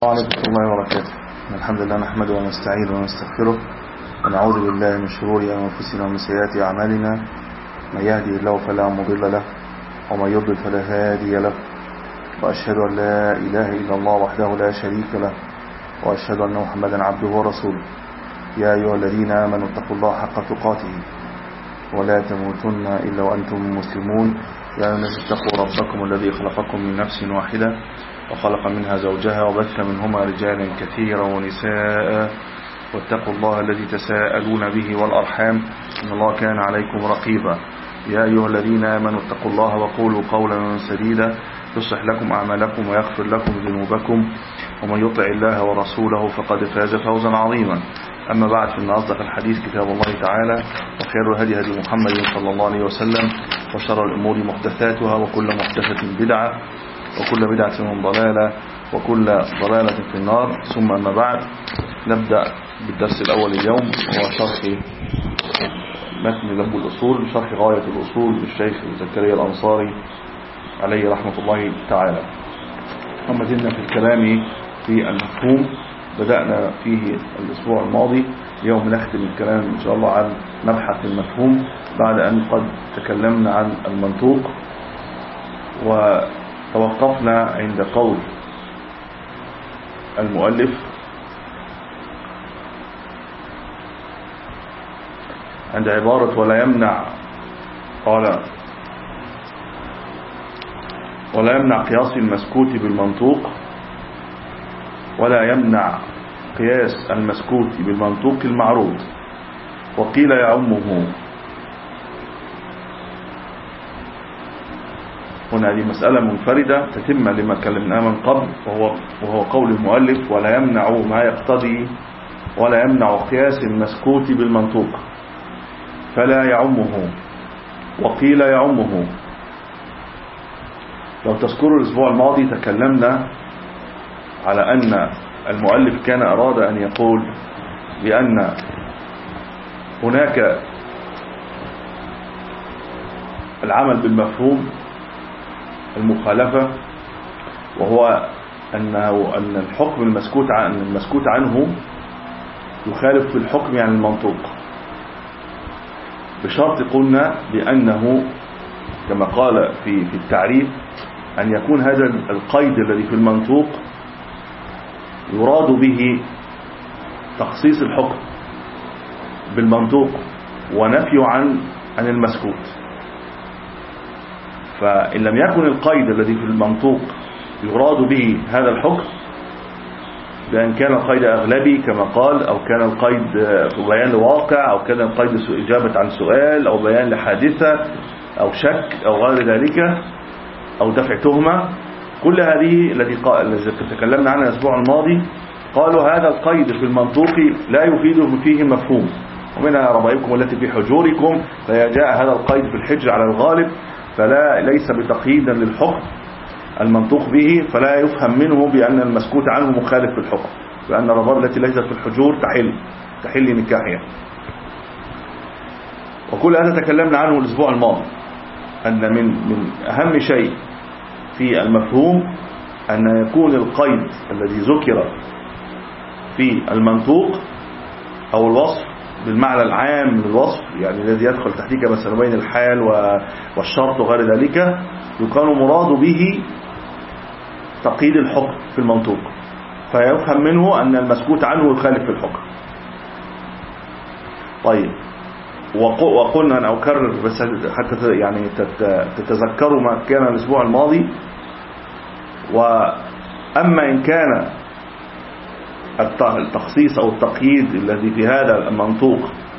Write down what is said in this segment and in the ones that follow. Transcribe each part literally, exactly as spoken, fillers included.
وعليكم الله وبركاته. الحمد لله نحمده ونستعينه ونستغفره ونعوذ بالله من شرور أنفسنا ومن سيئات أعمالنا. من يهدي الله فلا مضل له ومن يضلل فلا هادي له، وأشهد أن لا إله إلا الله وحده لا شريك له، وأشهد أن محمدا عبده ورسوله. يا أيها الذين آمنوا اتقوا الله حق تقاته ولا تموتن إلا وأنتم مسلمون. يا أيها الناس اتقوا ربكم الذي خلقكم من نفس واحدة وخلق منها زوجها وبث منهما رجالا كثيرا ونساء، واتقوا الله الذي تساءلون به والأرحام إن الله كان عليكم رقيبا. يا أيها الذين آمنوا اتقوا الله وقولوا قولا سديدا يصلح لكم أعمالكم ويغفر لكم ذنوبكم، ومن يطع الله ورسوله فقد فاز فوزا عظيما. أما بعد، فإن أصدق الحديث كتاب الله تعالى، وخير الهدي هدي محمد صلى الله عليه وسلم، وشر الأمور محدثاتها، وكل محدثة بدعة، وكل بدعة ضلالة، وكل ضلالة في النار. ثم أما بعد، نبدأ بالدرس الأول اليوم، وهو شرح متن لب الأصول، شرح غاية الأصول للشيخ زكريا الأنصاري عليه رحمة الله تعالى. وما زلنا في الكلام في المفهوم، بدأنا فيه الأسبوع الماضي. اليوم نختم الكلام إن شاء الله عن مبحث المفهوم، بعد أن قد تكلمنا عن المنطوق، وتوقفنا عند قول المؤلف عند عبارة ولا يمنع، قال ولا يمنع قياس المسكوت بالمنطوق، ولا يمنع قياس المسكوت بالمنطوق المعروض، وقيل يعمه. هنا هذه مسألة منفردة تتم لما كلمناه من قبل، وهو, وهو قول المؤلف ولا يمنع ما يقتضي، ولا يمنع قياس المسكوت بالمنطوق فلا يعمه، وقيل يعمه. لو تذكروا الأسبوع الماضي تكلمنا على أن المؤلف كان أراد أن يقول بأن هناك العمل بالمفهوم المخالفة، وهو أنه أن الحكم المسكوت عن المسكوت عنه يخالف في الحكم عن المنطوق، بشرط قلنا بأنه كما قال في في التعريف أن يكون هذا القيد الذي في المنطوق يراد به تخصيص الحكم بالمنطوق ونفي عن عن المسكوت. فإن لم يكن القيد الذي في المنطوق يراد به هذا الحكم، بأن كان القيد أغلبي كما قال، أو كان القيد بيان لواقع، أو كان القيد إجابة عن سؤال، أو بيان لحادثة، أو شك، أو غير ذلك، أو دفع تهمة، كل هذه التي تكلمنا عنها الأسبوع الماضي قالوا هذا القيد في المنطوق لا يفيد فيه مفهوم، ومنها ربائبكم التي في حجوركم، فجاء هذا القيد في الحجر على الغالب، فلا ليس بتقييد للحكم المنطوق به، فلا يفهم منه بأن المسكوت عنه مخالف في الحكم، بأن الرباب التي ليست في الحجور تحل تحل نكاحها. وكل هذا تكلمنا عنه الأسبوع الماضي، أن من من أهم شيء في المفهوم أن يكون القيد الذي ذكر في المنطوق أو الوصف بالمعنى العام للوصف، يعني الذي يدخل تحتيه مثلا بين الحال والشرط وغير ذلك، يكون مراد به تقييد الحكم في المنطوق، فيفهم منه أن المسكوت عنه يخالف في الحكم. طيب، وقلنا أن أكرر بس حتى يعني تتذكروا ما كان الأسبوع الماضي. وأما إن كان التخصيص أو التقييد الذي في هذا المنطوق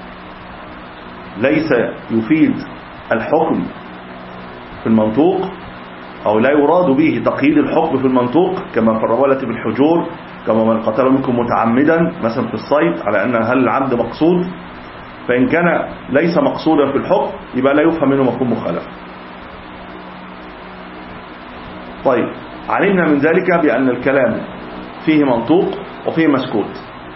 ليس يفيد الحكم في المنطوق، أو لا يراد به تقييد الحكم في المنطوق، كما في الربا التي بالحجور، كما من قتل منكم متعمدا مثلا في الصيد، على أن هل العمد مقصود، فإن كان ليس مقصودا في الحكم يبقى لا يفهم منه مفهوم مخالفة. طيب، علمنا من ذلك بأن الكلام فيه منطوق وفيه مسكوت.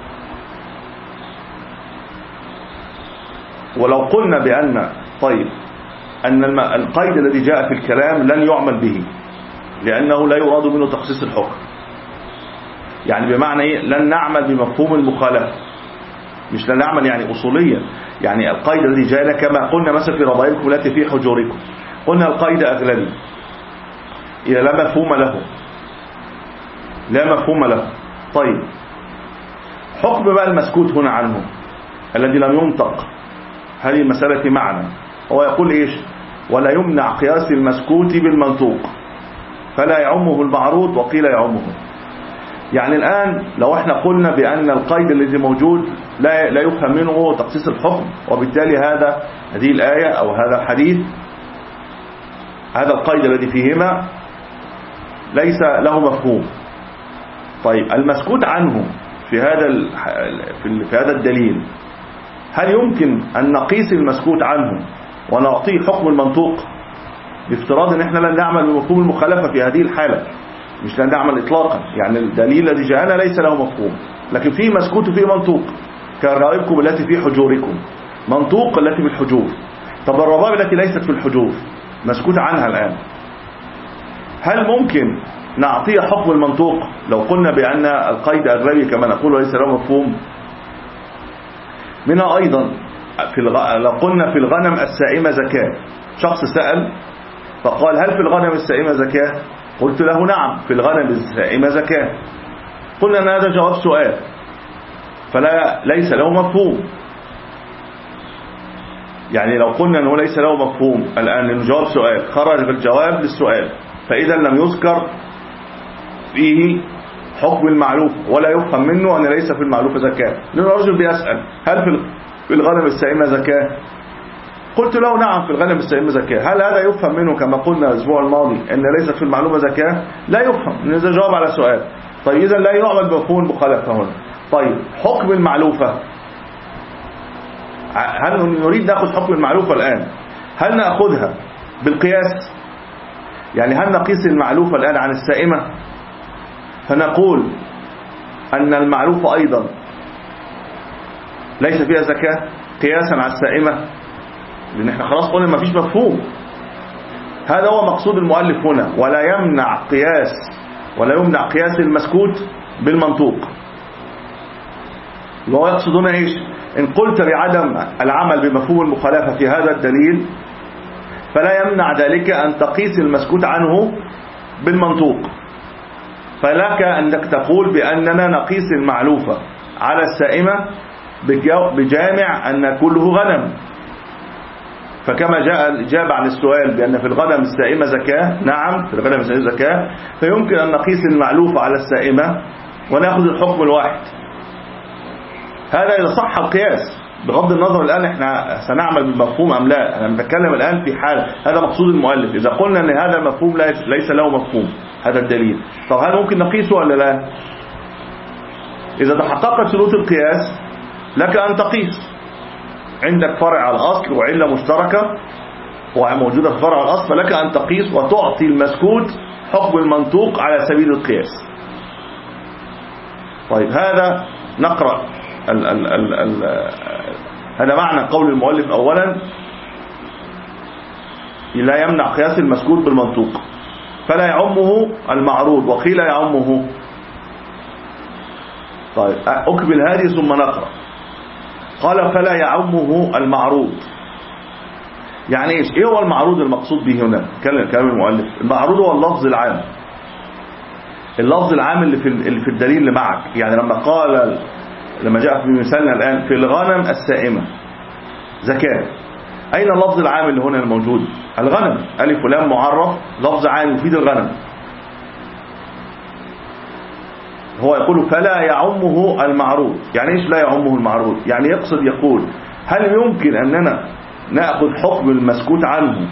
ولو قلنا بأن طيب أن القيد الذي جاء في الكلام لن يعمل به لأنه لا يراد منه تخصيص الحكم، يعني بمعنى إيه؟ لن نعمل بمفهوم المخالفة، مش لن نعمل يعني أصوليا. يعني القيد الذي جاءنا كما قلنا مثلا في رضائكم التي في حجوركم، قلنا القيد أغلبي إذا لا مفهوم له، لا مفهوم له. طيب حكم بقى المسكوت هنا عنه الذي لم ينطق، هذه مسألة معنى. هو يقول إيش؟ ولا يمنع قياس المسكوت بالمنطوق فلا يعمه المعروض وقيل يعمه. يعني الآن لو احنا قلنا بأن القيد الذي موجود لا لا يفهم منه تخصيص الحكم، وبالتالي هذا هذه الآية أو هذا الحديث هذا القيد الذي فيهما ليس له مفهوم. طيب المسكوت عنه في هذا في هذا الدليل، هل يمكن أن نقيس المسكوت عنه ونعطيه حكم المنطوق بافتراض ان احنا لن نعمل بمفهوم المخالفة في هذه الحالة، مش لن نعمل اطلاقا؟ يعني الدليل الذي جاءنا ليس له مفهوم لكن فيه مسكوت وفيه منطوق، كرائبكم التي في حجوركم، منطوق التي في الحجور. طب الرباب التي ليست في الحجور مسكوت عنها الآن، هل ممكن نعطيه حكم المنطوق لو قلنا بأن القيد أغلبي كما نقول وليس له مفهوم؟ منها أيضا في الغ... لو قلنا في الغنم السائمة زكاة، شخص سأل فقال هل في الغنم السائمة زكاة؟ قلت له نعم في الغنم السائمة زكاة. قلنا أن هذا جواب سؤال فلا ليس له مفهوم. يعني لو قلنا أنه ليس له مفهوم الآن نجاوب سؤال، خرج بالجواب للسؤال، فإذا لم يذكر فيه حكم المعلوف ولا يفهم منه أن ليس في المعلوف زكاة. لأن الرجل بيسأل هل في الغنم السائمة زكاة؟ قلت له نعم في الغنم السائمة زكاة. هل هذا يفهم منه كما قلنا الأسبوع الماضي أن ليست في المعلومة زكاة؟ لا يفهم، لأن إذا جواب على سؤال. طيب إذا لا يعمل بمفهوم المخالفة هنا. طيب حكم المعلوفة، هل نريد نأخذ حكم المعلوفة الآن؟ هل نأخذها بالقياس؟ يعني هل نقيس المعلوفة الآن عن السائمة فنقول أن المعلوفة أيضا ليس فيها زكاة قياسا على السائمة؟ لأن احنا خلاص قلنا ما فيش مفهوم. هذا هو مقصود المؤلف هنا، ولا يمنع قياس ولا يمنع قياس المسكوت بالمنطوق. وهو يقصد هنا ايش؟ ان قلت بعدم العمل بمفهوم المخالفة في هذا الدليل فلا يمنع ذلك ان تقيس المسكوت عنه بالمنطوق، فلك انك تقول باننا نقيس المعلوفة على السائمة بجامع ان كله غنم. فكما جاء الإجابة عن السؤال بأن في الغنم السائمة زكاة، نعم في الغنم السائمة زكاة، فيمكن أن نقيس المعلوفة على السائمة ونأخذ الحكم الواحد. هذا إذا صح القياس، بغض النظر الآن احنا سنعمل بالمفهوم أم لا. أنا بتكلم الآن في حال هذا مقصود المؤلف، إذا قلنا أن هذا المفهوم ليس له مفهوم هذا الدليل، طب هل ممكن نقيسه ولا لا؟ إذا تحققت شروط القياس لك أن تقيس. عندك فرع على الأصل وعلة مشتركة وموجودة في فرع الأصل، فلك أن تقيس وتعطي المسكوت حكم المنطوق على سبيل القياس. طيب هذا نقرأ ال ال ال ال هذا معنى قول المؤلف أولا لا يمنع قياس المسكوت بالمنطوق فلا يعمه المعروض وقيل يعمه. طيب أكمل هذه ثم نقرأ. قال فلا يعمه المعروض. يعني ايش؟ ايه هو المعروض المقصود به هنا؟ كلام المؤلف، المعروض هو اللفظ العام، اللفظ العام اللي في اللي في الدليل اللي معك. يعني لما قال لما جاء في مثالنا الآن في الغنم السائمة زكاة، أين اللفظ العام اللي هنا الموجود؟ الغنم، ألف ولام معرف، لفظ عام يفيد الغنم. هو يقول فلا يعمه المعروض. يعني ايش لا يعمه المعروض؟ يعني يقصد يقول هل يمكن أننا نأخذ حكم المسكوت عنه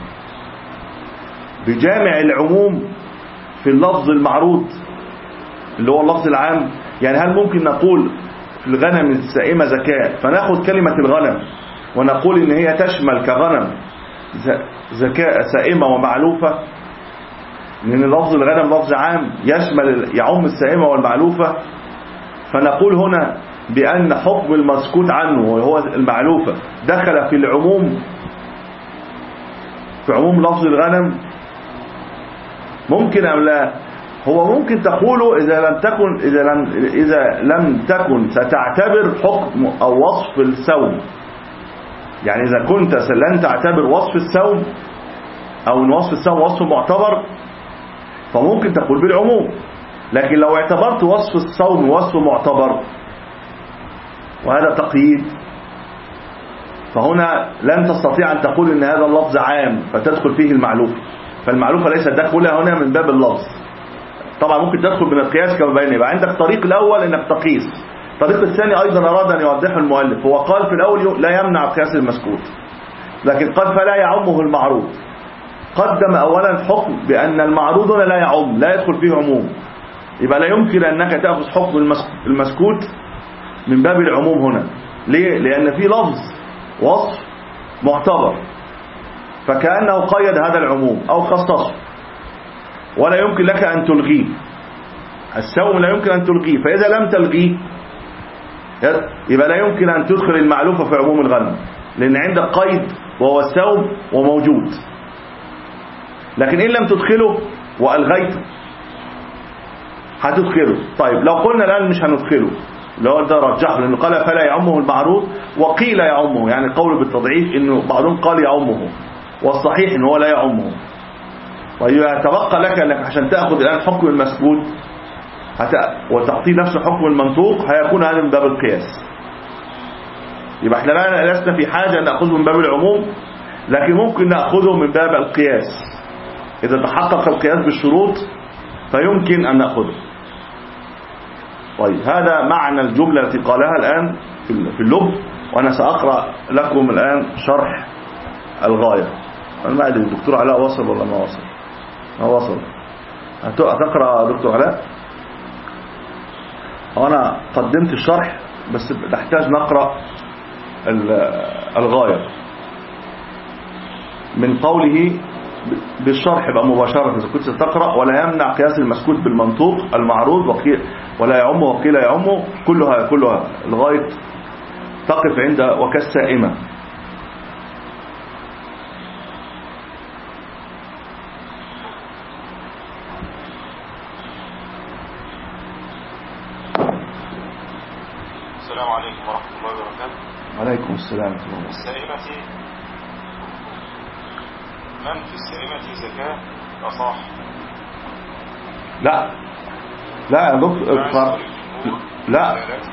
بجامع العموم في اللفظ المعروض اللي هو اللفظ العام؟ يعني هل ممكن نقول في الغنم السائمة زكاة فنأخذ كلمة الغنم ونقول إن هي تشمل كغنم زكاة سائمة ومعلوفة، لأن لفظ الغنم لفظ عام يشمل يعم السائمة والمعلوفة، فنقول هنا بأن حكم المسكوت عنه وهو المعلوفة دخل في العموم، في عموم لفظ الغنم؟ ممكن أم لا؟ هو ممكن تقوله إذا لم تكن إذا لم إذا لم تكن ستعتبر حكم أو وصف الصوم. يعني إذا كنت لن تعتبر وصف الصوم أو إن وصف الصوم وصف معتبر فممكن تقول بالعموم. لكن لو اعتبرت وصف الصوم وصف معتبر وهذا تقييد فهنا لن تستطيع أن تقول إن هذا اللفظ عام فتدخل فيه المعلوفة. فالمعلوفة ليست داخلها هنا من باب اللفظ. طبعا ممكن تدخل من القياس كما بين. يبقى عندك طريق الأول إنك تقيس. الطريق الثاني أيضا أراد أن يوضحه المؤلف. هو قال في الأول لا يمنع قياس المسكوت، لكن قال فلا يعمه المعروض. قدم أولا حكم بأن المعروض لا يعم، لا يدخل فيه عموم. يبقى لا يمكن أنك تأخذ حكم المسكوت من باب العموم هنا. ليه؟ لأن في لفظ وصف معتبر فكأنه قيد هذا العموم أو خصصه، ولا يمكن لك أن تلغيه. الصوم لا يمكن أن تلغيه، فإذا لم تلغيه يبقى لا يمكن أن تدخل المعلوفة في عموم الغنم، لأن عندك قيد وهو الصوم وموجود. لكن إن لم تدخله وألغيته هتدخله. طيب لو قلنا الآن مش هندخله، لو ده رجحه لأنه قال فلا يعمه المعروض وقيل يعمه، يعني قول بالتضعيف إنه بعضهم قال يعمه والصحيح إنه هو لا يعمه. ويتبقى لك أنك عشان تأخذ الآن حكم المسكوت وتعطي نفس حكم المنطوق هيكون هذا من باب القياس. يبقى احنا لا لسنا في حاجة أن نأخذه من باب العموم، لكن ممكن نأخذه من باب القياس. إذا تحقق القياس بالشروط فيمكن أن نأخذه. طيب هذا معنى الجملة التي قالها الآن في اللب. وأنا سأقرأ لكم الآن شرح الغاية. أنا ما أدري الدكتور علاء وصل ولا ما وصل؟ ما وصل. هتقرأ دكتور علاء؟ أنا قدمت الشرح بس نحتاج نقرأ الغاية من قوله بالشرح بقى مباشرة. إذا كنت ستقرأ ولا يمنع قياس المسكوت بالمنطوق المعروض وقيل ولا يعمه وقيل يعمه كلها كلها الغاية تقف عند وكالسائمة. السلام عليكم ورحمة الله وبركاته. وعليكم السلام ورحمة الله. السائمة من في السائمة زكاة أصح؟ لا لا يا دكتور اقرأ. لا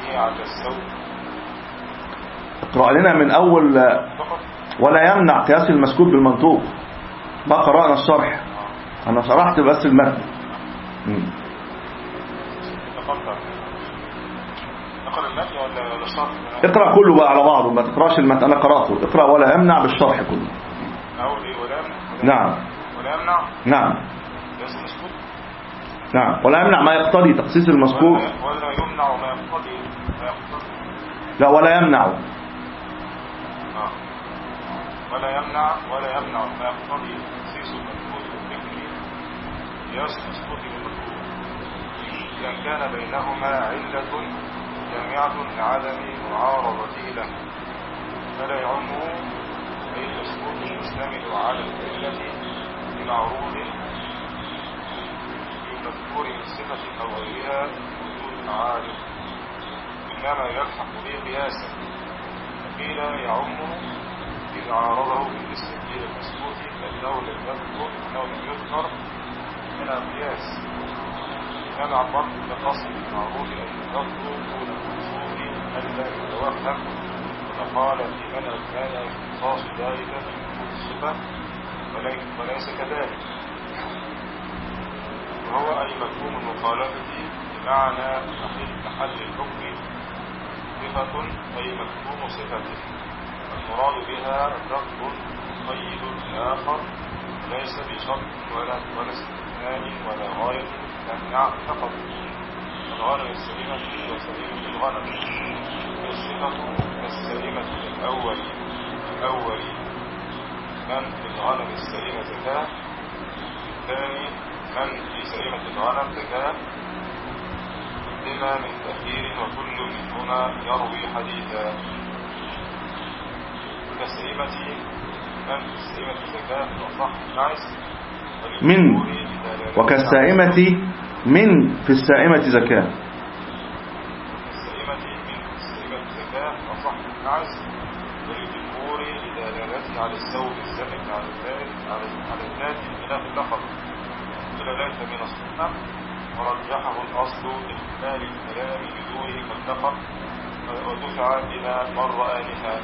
اقرأ لنا من أول ولا يمنع قياس المسكوت بالمنطوق. ما قرأنا الشرح، أنا شرحت بس المتن. نقرأ المتن ولا الشرح؟ اقرأ كله بقى على بعضه، ما تقرأش المتن. أنا قرأته. اقرأ ولا يمنع بالشرح كله. نعم ولا يمنع نعم قياس المسكوت. نعم ولا يمنع ما يقتضي تخصيص المسكوت. ولا يمنع ما يقتضي ما يقتضي لا ولا يمنع آه. ولا يمنع ولا يمنع ما يقتضي تخصيص المسكوت بالذكر قياس المسكوت بالمذكور إذا كان بينهما علة جامعة لعدم معارضته له فلا يعمه أي المسكوت يشتمل على العلة بمعروض المذكور من صفة أو غيرها وجود معارض إنما يلحق به قياسا. فقيل يعمه إذا عارضه بالنسبة إلى المسكوت كأنه لم يذكر أنه لم يذكر من القياس. إنما عبرت بقصد المعروض أن يذكر دون المقصود ألا يتوهم فقال في منع كان اختصاص ذلك في الصفة وليس كذلك. وهو أي مفهوم المخالفة بمعنى محل الحكم صفة أي مفهوم صفته المراد بها رفض مقيد آخر ليس بشرط ولا ولا استثناء ولا غاية تمنع فقط. الغنم السليمة وسليمة الغنم الصفة السليمة الأول الأول من في الغنم السليمة زكاة، الثاني من في سليمة الغنم زكاة لما من تأخير وكل منهما يروي حديثا. كالسليمة من في السليمة زكاة وصح نعس من وكالسائمة من في السائمة زكاة. السائمة من السائمة زكاة أصح النعس للجمهور لدلالته على الثوب الزائد على الذات على الذات بخلاف اللقب إلى ليس من السنة، ورجحه الأصل لاحتمال الكلام بدونه كاللقب ودفع إلى من رآنها.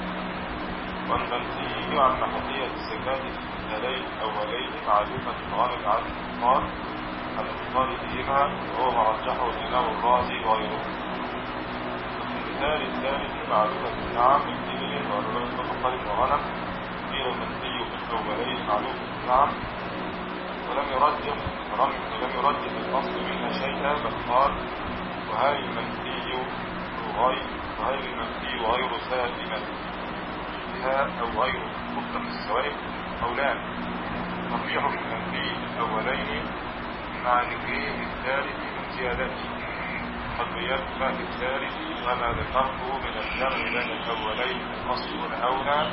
والمنفي عن محلية الزكاة في المثالين الأولين معلومة الغالب عن الإفطار على الإفطار فيهما، وهو ما رجحه الإمام الرازي وغيره. وفي المثال الثالث معلومة النعم الإبل والبقر وغنم، قيل المنفي في الأولين معلومة النعم ولم يرجح ولم يرجح الأصل منها شيئا، بل قال وهل المنفي غير وهل المنفي غير سالمة أو غير مطلق السوائب قولان، صحيح المنفي الأولين مع ذكره الثالث من زيادته، قد بينت ما في الثالث وما ذكرته من الجمع بين الأولين الأصل هنا أولى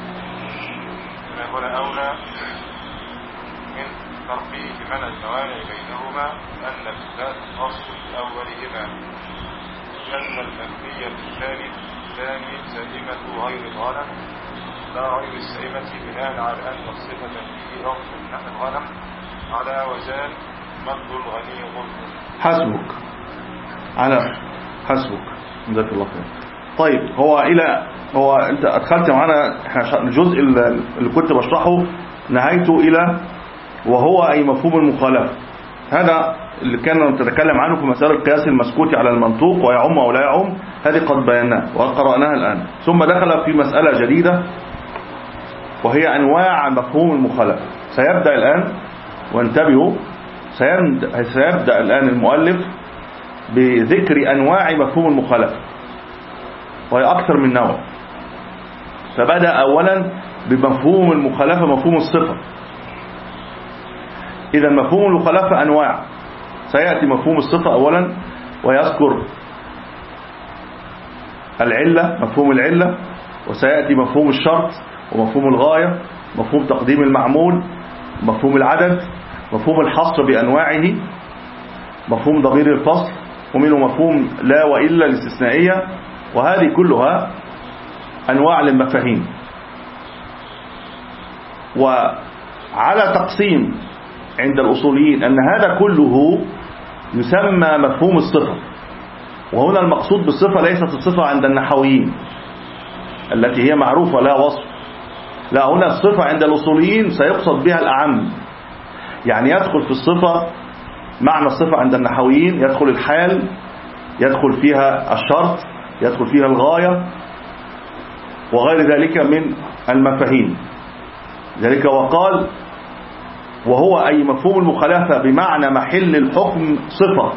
هنا أولى من ترفيه من الموانع بينهما، أن الثلاث أصل لأولهما، لأن المنفي الثالث الثاني سائمة غير الغنم لا غير السائمة، بناء على أن الصفة فيه لفظ نحو الغنم على وزان مد الغني ظلم. حسبك على حسبك جزاك الله خير. طيب هو إلى هو أنت أدخلت معنا احنا الجزء اللي كنت بشرحه نهايته إلى وهو أي مفهوم المخالفة، هذا اللي كنا نتكلم عنه في مسألة القياس المسكوت على المنطوق ويعم أو لا يعم، هذه قد بيناها وقرأناها الآن. ثم دخل في مسألة جديدة وهي أنواع مفهوم المخالفة. سيبدأ الآن وانتبهوا سيبدأ الآن المؤلف بذكر أنواع مفهوم المخالفة وهي أكثر من نوع. فبدأ أولا بمفهوم المخالفة مفهوم الصفة. إذا مفهوم المخالفة أنواع، سيأتي مفهوم الصفة أولا ويذكر العلة مفهوم العلة، وسيأتي مفهوم الشرط ومفهوم الغاية، مفهوم تقديم المعمول، مفهوم العدد، مفهوم الحصر بأنواعه، مفهوم ضمير الفصل، ومنه مفهوم لا وإلا الاستثنائية، وهذه كلها أنواع للمفاهيم. وعلى تقسيم عند الأصوليين أن هذا كله يسمى مفهوم الصفة، وهنا المقصود بالصفة ليست الصفة عند النحويين التي هي معروفة لا وصف، لا، هنا الصفة عند الأصوليين سيقصد بها الأعم، يعني يدخل في الصفة معنى الصفة عند النحويين يدخل الحال، يدخل فيها الشرط، يدخل فيها الغاية وغير ذلك من المفاهيم. ذلك وقال وهو أي مفهوم المخالفة بمعنى محل الحكم صفة،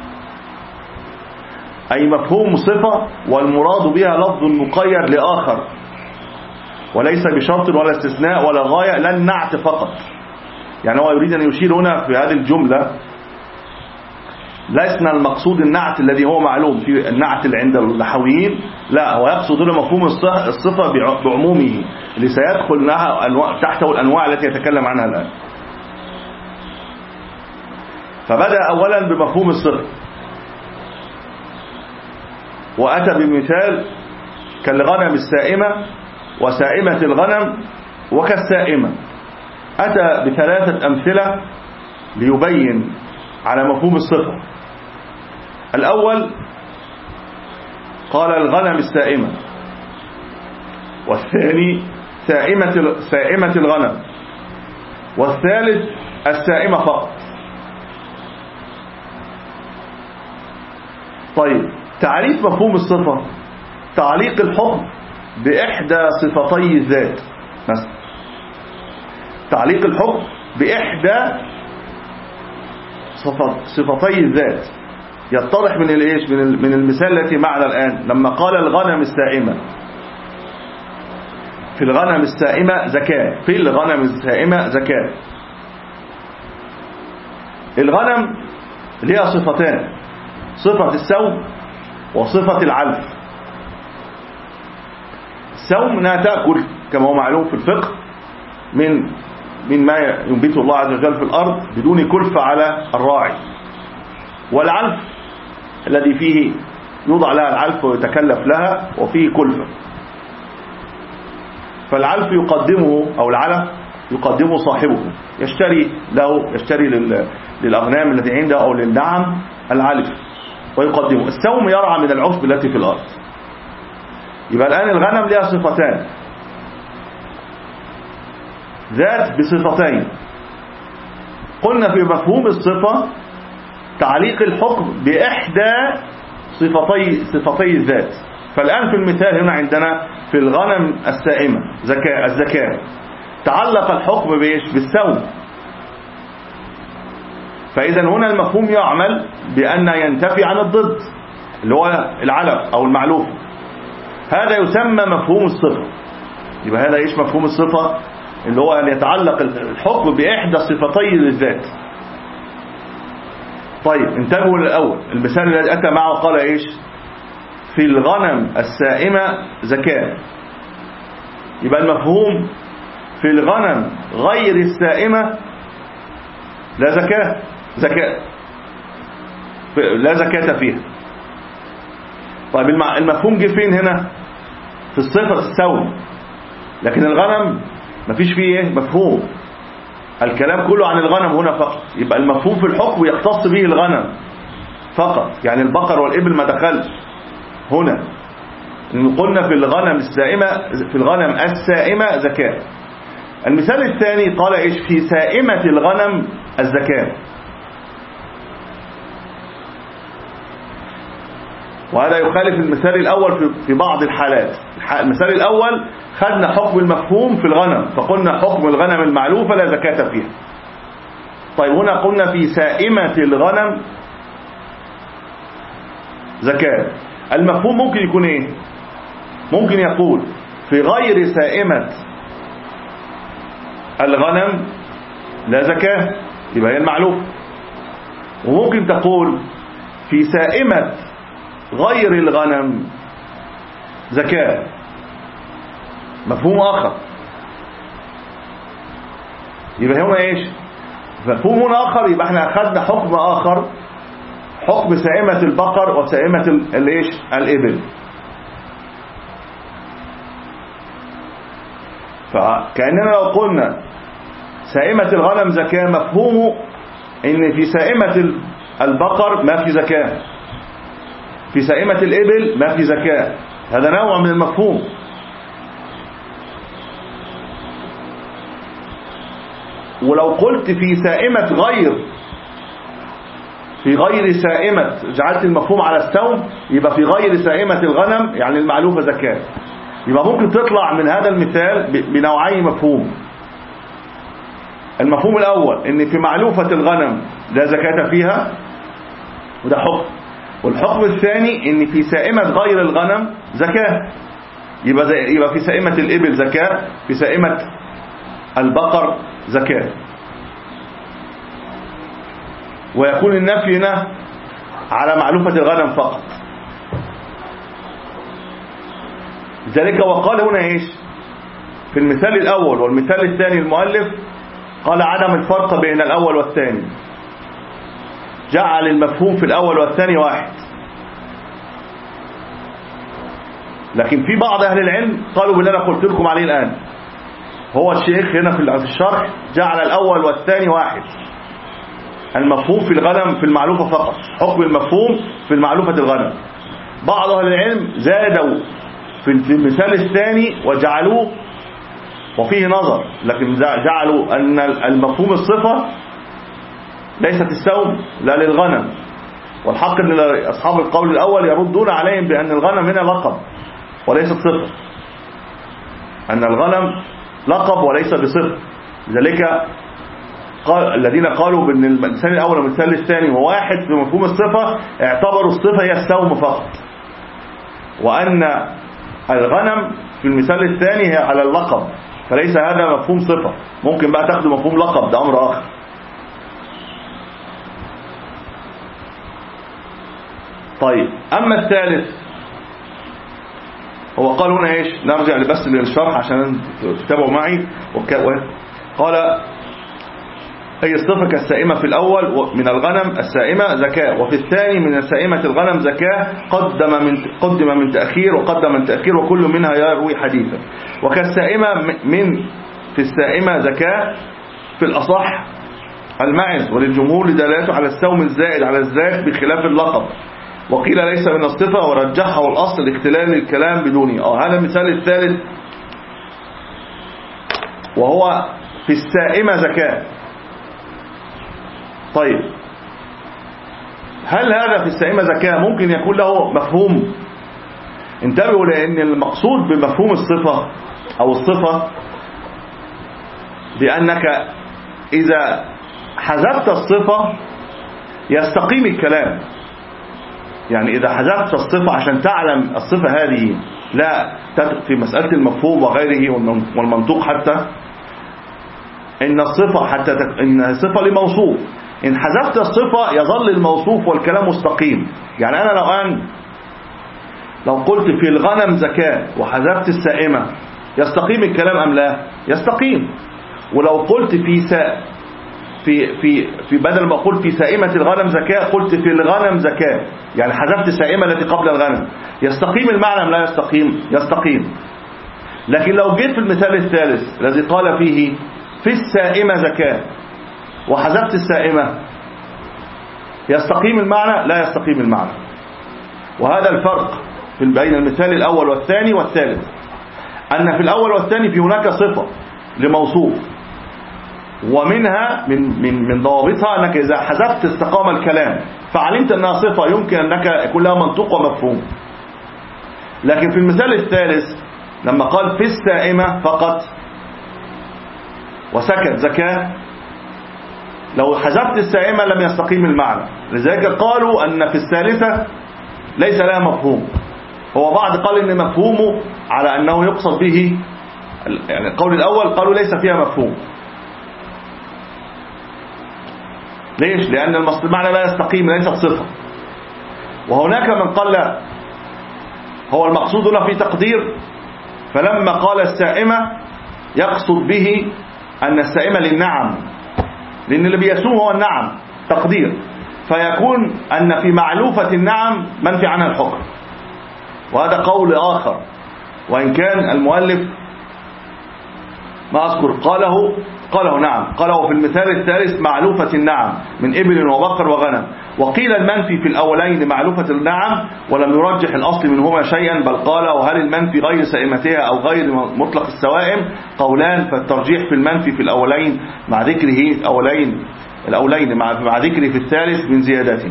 أي مفهوم صفة والمراد بها لفظ مقيد لآخر وليس بشرط ولا استثناء ولا غاية، لا النعت فقط. يعني هو يريد أن يشير هنا في هذه الجملة ليسنا المقصود النعت الذي هو معلوم في النعت اللي عند النحويين، لا، هو يقصد هنا مفهوم الصفة بعمومه اللي سيدخل تحته الأنواع التي يتكلم عنها الآن. فبدأ أولا بمفهوم الصفة وأتى بمثال كالغنم السائمة وسائمة الغنم وكالسائمة، أتى بثلاثة أمثلة ليبين على مفهوم الصفة. الأول قال الغنم السائمة، والثاني سائمة سائمة الغنم، والثالث السائمة فقط. طيب تعريف مفهوم الصفة تعليق الحكم بإحدى صفتي الذات مثلا، تعليق الحكم بإحدى صفتي الذات يتضح من الايش من المثال التي معنا الآن. لما قال الغنم السائمة، في الغنم السائمة زكاة، في الغنم السائمة زكاة. الغنم لها صفتان، صفة السوم وصفة العلف. السوم انها تأكل كما هو معلوم في الفقه من من ما ينبته الله عز وجل في الأرض بدون كلفة على الراعي، والعلف الذي فيه يوضع لها العلف ويتكلف لها وفيه كلفة. فالعلف يقدمه أو العلف يقدمه صاحبه، يشتري له يشتري للأغنام التي عنده أو للنعم العلف ويقدمه. السوم يرعى من العشب التي في الأرض. يبقى الآن الغنم لها صفتان، ذات بصفتين. قلنا في مفهوم الصفة تعليق الحكم بإحدى صفتي صفتي الذات. فالآن في المثال هنا عندنا في الغنم السائمة زكاة الزكاة تعلق الحكم بإيش؟ بالسوم. فإذا هنا المفهوم يعمل بأن ينتفي عن الضد اللي هو العلف أو المعلوف. هذا يسمى مفهوم الصفة. يبقى هذا إيش مفهوم الصفة؟ اللي هو أن يتعلق الحكم بإحدى صفتي الذات. طيب انتبهوا للأول، المثال الذي أتى معه قال إيش؟ في الغنم السائمة زكاة. يبقى المفهوم في الغنم غير السائمة لا زكاة زكاة لا زكاة فيها. طيب المفهوم جه فين هنا؟ في الصفة السوم. لكن الغنم مفيش فيه ايه مفهوم، الكلام كله عن الغنم هنا فقط. يبقى المفهوم في الحكم يختص به الغنم فقط، يعني البقر والإبل ما دخلش هنا. قلنا في الغنم السائمة في الغنم السائمة زكاة. المثال الثاني قال ايش؟ في سائمة الغنم الزكاة. وهذا يخالف المثال الأول في بعض الحالات. المثال الأول خدنا حكم المفهوم في الغنم فقلنا حكم الغنم المعلوفة لا زكاة فيها. طيب هنا قلنا في سائمة الغنم زكاة. المفهوم ممكن يكون ايه؟ ممكن يقول في غير سائمة الغنم لا زكاة، يبقى هي المعلوفة. وممكن تقول في سائمة غير الغنم زكاة، مفهوم آخر. يبقى هنا ايش؟ مفهوم آخر. يبقى احنا أخذنا حكم آخر، حكم سائمة البقر وسائمة الايش؟ الإبل. فكأننا لو قلنا سائمة الغنم زكاة، مفهومه ان في سائمة البقر ما في زكاة، في سائمة الإبل ما في زكاة. هذا نوع من المفهوم. ولو قلت في سائمة غير في غير سائمة جعلت المفهوم على السوم، يبقى في غير سائمة الغنم يعني المعلوفة زكاة. يبقى ممكن تطلع من هذا المثال بنوعين مفهوم. المفهوم الأول ان في معلوفة الغنم لا زكاة فيها وده حكم، والحكم الثاني ان في سائمة غير الغنم زكاة. يبقى يبقى في سائمة الإبل زكاة، في سائمة البقر زكاة. ويكون النفي هنا على معلوفة الغنم فقط. ذلك وقال هنا ايش؟ في المثال الأول والمثال الثاني المؤلف قال عدم الفرق بين الأول والثاني، جعل المفهوم في الأول والثاني واحد. لكن في بعض أهل العلم قالوا باللي أنا قلت لكم عليه الآن. هو الشيخ هنا في الشرح جعل الأول والثاني واحد، المفهوم في الغنم في المعلوفة فقط، حكم المفهوم في المعلوفة الغنم. بعض أهل العلم زادوا في المثال الثاني وجعلوه، وفيه نظر، لكن جعلوا أن المفهوم الصفة ليست السوم لا للغنم. والحق أن أصحاب القول الأول يردون عليهم بأن الغنم هنا لقب وليست صفة، أن الغنم لقب وليس بصفة. لذلك قال الذين قالوا بأن المثال الأول والمثال الثاني هو واحد في مفهوم الصفة اعتبروا الصفة هي السوم فقط، وأن الغنم في المثال الثاني هي على اللقب، فليس هذا مفهوم صفة. ممكن بقى تاخدوا مفهوم لقب، ده أمر آخر. طيب أما الثالث هو قال هنا إيش؟ نرجع بس للشرح عشان تتابعوا معي. قال أي الصفة كالسائمة في الأول من الغنم السائمة زكاة، وفي الثاني من سائمة الغنم زكاة قدم من قدم من تأخير وقدم من تأخير وكل منها يروي حديثا. وكالسائمة من في السائمة زكاة في الأصح المعز، وللجمهور لدلالته على السوم الزائد على الذات بخلاف اللقب. وقيل ليس من الصفة ورجحه الأصل لاختلال الكلام بدونه. اه هذا المثال الثالث وهو في السائمة زكاة. طيب هل هذا في السائمة زكاة ممكن يكون له مفهوم؟ انتبهوا لأن المقصود بمفهوم الصفة أو الصفة بأنك إذا حذفت الصفة يستقيم الكلام. يعني إذا حذفت الصفة عشان تعلم الصفة هذه لا في مسألة المفهوم وغيره والمنطوق حتى إن الصفة حتى تك... إن الصفة لموصوف، إن حذفت الصفة يظل الموصوف والكلام مستقيم. يعني أنا لو أن لو قلت في الغنم زكاة وحذفت السائمة يستقيم الكلام أم لا؟ يستقيم. ولو قلت في سا في في في بدل ما أقول في سائمة الغنم زكاة قلت في الغنم زكاة، يعني حذفت السائمة التي قبل الغنم، يستقيم المعنى أم لا يستقيم؟ يستقيم. لكن لو جيت في المثال الثالث الذي قال فيه في السائمة زكاة وحذفت السائمة يستقيم المعنى؟ لا يستقيم المعنى. وهذا الفرق بين المثال الأول والثاني والثالث، أن في الأول والثاني في هناك صفة لموصوف، ومنها من من من ضوابطها أنك إذا حذفت استقام الكلام فعلمت أنها صفة يمكن أنك يكون لها منطوق ومفهوم. لكن في المثال الثالث لما قال في السائمة فقط وسكت زكاة، لو حذفت السائمة لم يستقيم المعنى. لذلك قالوا أن في الثالثة ليس لها مفهوم. هو بعض قال إن مفهومه على أنه يقصد به، يعني القول الأول قالوا ليس فيها مفهوم. ليش؟ لأن المعنى لا يستقيم، ليست صفة. وهناك من قال لا، هو المقصود له في تقدير، فلما قال السائمة يقصد به أن السائمة للنعم، لأن اللي بيسوم هو النعم تقدير، فيكون أن في معلوفة النعم منفي عنها الحكم. وهذا قول آخر، وإن كان المؤلف ما أذكر قاله قاله نعم قاله في المثال الثالث معلوفة النعم من إبل وبقر وغنم. وقيل المنفي في الأولين معلوفة النعم ولم يرجح الأصل منهما شيئا، بل قال وهل المنفي غير سائمتها أو غير مطلق السوائم قولان، فالترجيح في المنفي في الأولين مع ذكره الأولين الأولين مع, مع ذكره في الثالث من زيادته.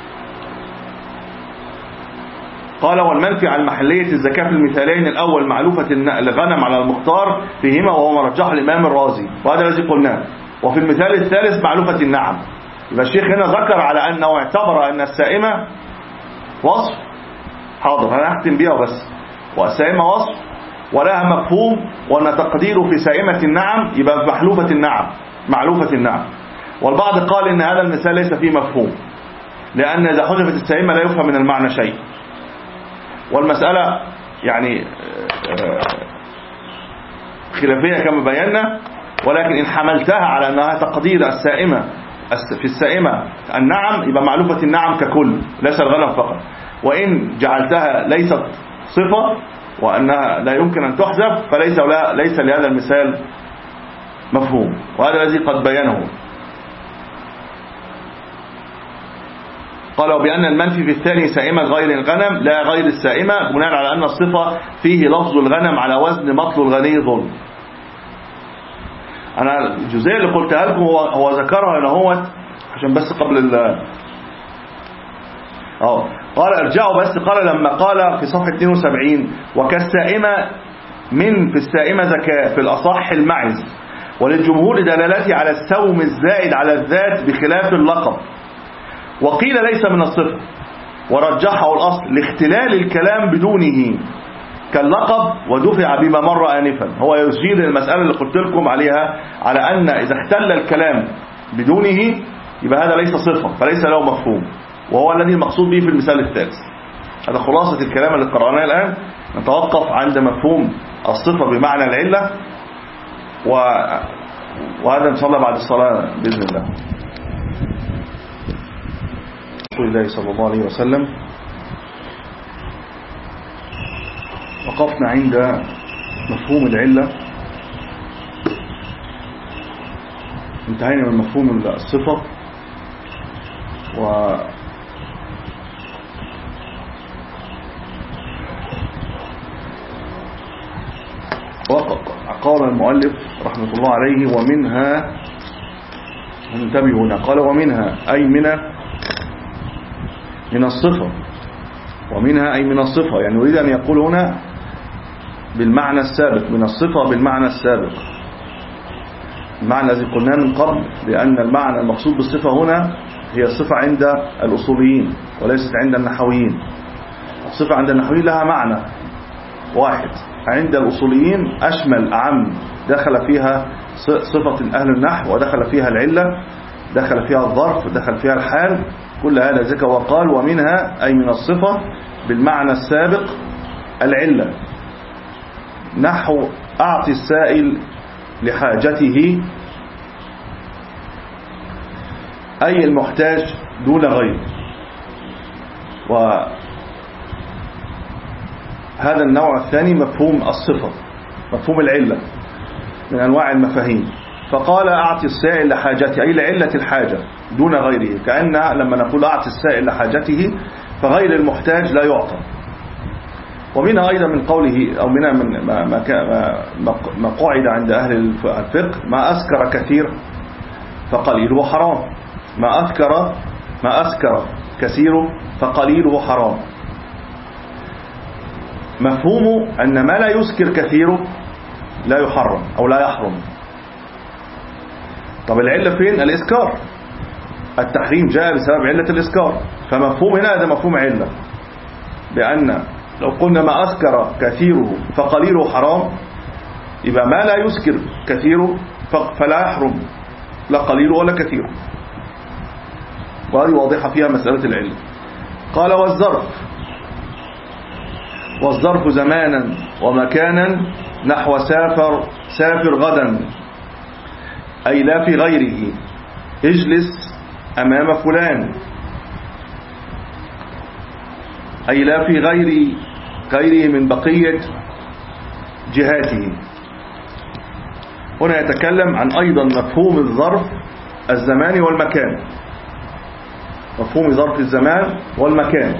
قال والمنفي عن محلية الزكاة في المثالين الأول معلوفة الغنم على المختار فيهما وهو مرجح الإمام الرازي، وهذا الذي قلناه. وفي المثال الثالث معلوفة النعم. يبقى الشيخ هنا ذكر على أنه اعتبر أن السائمة وصف، حاضر أنا أختم بيها بس، والسائمة وصف ولها مفهوم، وأن تقديره في سائمة النعم يبقى محلوفة النعم معلوفة النعم. والبعض قال إن هذا المثال ليس فيه مفهوم، لأن إذا حذفت السائمة لا يفهم من المعنى شيء. والمسألة يعني خلافية كما بينا، ولكن إن حملتها على أنها تقدير السائمة في السائمة النعم يبقى معلوفة النعم ككل ليس الغنم فقط، وإن جعلتها ليست صفة وأنها لا يمكن أن تحذف فليس ليس لهذا المثال مفهوم، وهذا الذي قد بينه. قالوا بأن المنفي في الثاني سائمة غير الغنم لا غير السائمة، بناء على أن الصفة فيه لفظ الغنم على وزن مطل الغني ظلم. أنا الجزئية اللي قلتها لكم هو, هو ذكرها هنا هو عشان بس قبل ال اه قال ارجعوا بس، قال لما قال في صفحة اثنين وسبعين وكالسائمة من في السائمة زكاة في الأصح المعز، وللجمهور دلالته على السوم الزائد على الذات بخلاف اللقب. وقيل ليس من الصفة ورجحه الأصل لاختلال الكلام بدونه كاللقب ودفع بما مر آنفا. هو يشير المسألة اللي قلت لكم عليها على أن إذا اختل الكلام بدونه يبقى هذا ليس صفة فليس له مفهوم، وهو الذي المقصود به في المثال الثالث. هذا خلاصة الكلام اللي قرأناه الآن. نتوقف عند مفهوم الصفة بمعنى العلة، وهذا إن شاء الله بعد الصلاة بإذن الله. رسول الله صلى الله عليه وسلم. وقفنا عند مفهوم العلة، انتهينا من مفهوم الصفة، و قال المؤلف رحمة الله عليه: ومنها، انتبهوا هنا، قال ومنها أي من من الصفة، ومنها أي من الصفة، يعني يريد أن يقول هنا بالمعنى السابق، من الصفة بالمعنى السابق، المعنى الذي قلناه من قبل، لأن المعنى المقصود بالصفة هنا هي الصفة عند الأصوليين وليست عند النحويين. الصفة عند النحويين لها معنى واحد، عند الأصوليين أشمل أعم، دخل فيها صفة أهل النحو، ودخل فيها العلة، دخل فيها الظرف، دخل فيها الحال، كل هذا ذكر. وقال ومنها أي من الصفة بالمعنى السابق العلة، نحو أعطي السائل لحاجته، أي المحتاج دون غيره. وهذا النوع الثاني مفهوم الصفة، مفهوم العلة من أنواع المفاهيم. فقال أعطي السائل لحاجته، أي لعلة الحاجة دون غيره، كأن لما نقول أعطي السائل لحاجته فغير المحتاج لا يعطى. ومنها أيضا من قوله، أو منها من ما, ما, ما قعد عند أهل الفقه: ما أسكر كثير فقليله حرام. ما أسكر ما أسكر كثير فقليله حرام. مفهوم أن ما لا يسكر كثيره لا يحرم أو لا يحرم. طب العلة فين؟ الإسكار، التحريم جاء بسبب علة الإسكار، فمفهوم هنا هذا مفهوم علة، بأن لو قلنا ما أسكر كثيره فقليله حرام، يبقى ما لا يسكر كثيره فلا يحرم لا قليله ولا كثيره. وهذه واضحة فيها مسألة العلة. قال والظرف، والظرف زمانا ومكانا، نحو سافر سافر غدا، أي لا في غيره، اجلس أمام فلان، أي لا في غير غيره من بقية جهاته. هنا يتكلم عن أيضا مفهوم الظرف الزمان والمكان، مفهوم ظرف الزمان والمكان.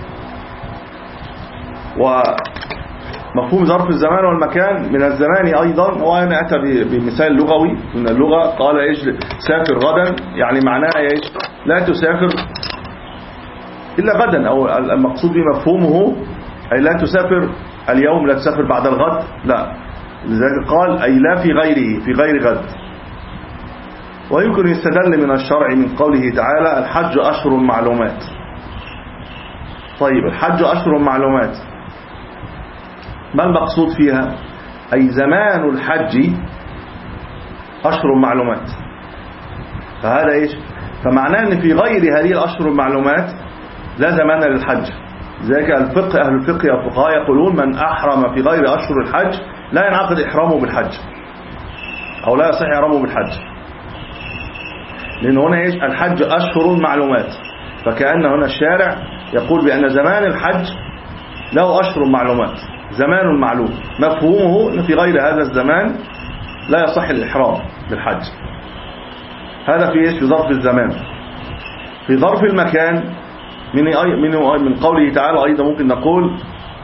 ومفهوم ظرف الزمان والمكان من الزمان أيضا، وأنا أتى بمثال لغوي من اللغة، قال اجلس سافر غدا، يعني معناه ايش؟ لا تسافر إلا غدا، أو المقصود بمفهومه أي لا تسافر اليوم، لا تسافر بعد الغد، لا، لذلك قال أي لا في غيره، في غير غد. ويمكن يستدل من الشرع من قوله تعالى: الحج أشهر معلومات. طيب الحج أشهر معلومات، ما المقصود فيها؟ أي زمان الحج أشهر معلومات. فهذا إيش؟ فمعناه أن في غير هذه الأشهر المعلومات لا زمان للحج. ذلك الفقه، أهل الفقه والفقهاء يقولون: من أحرم في غير أشهر الحج لا ينعقد إحرامه بالحج، أو لا يصح إحرامه بالحج، لأن هنا إيش؟ الحج أشهر معلومات. فكأن هنا الشارع يقول بأن زمان الحج له أشهر معلومات، زمان معلوم، مفهومه أن في غير هذا الزمان لا يصح الإحرام بالحج. هذا في إيش؟ في ظرف الزمان. في ظرف المكان من من من قوله تعالى أيضا ممكن نقول: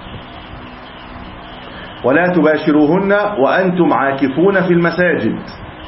ولا تباشروهن وأنتم عاكفون في المساجد.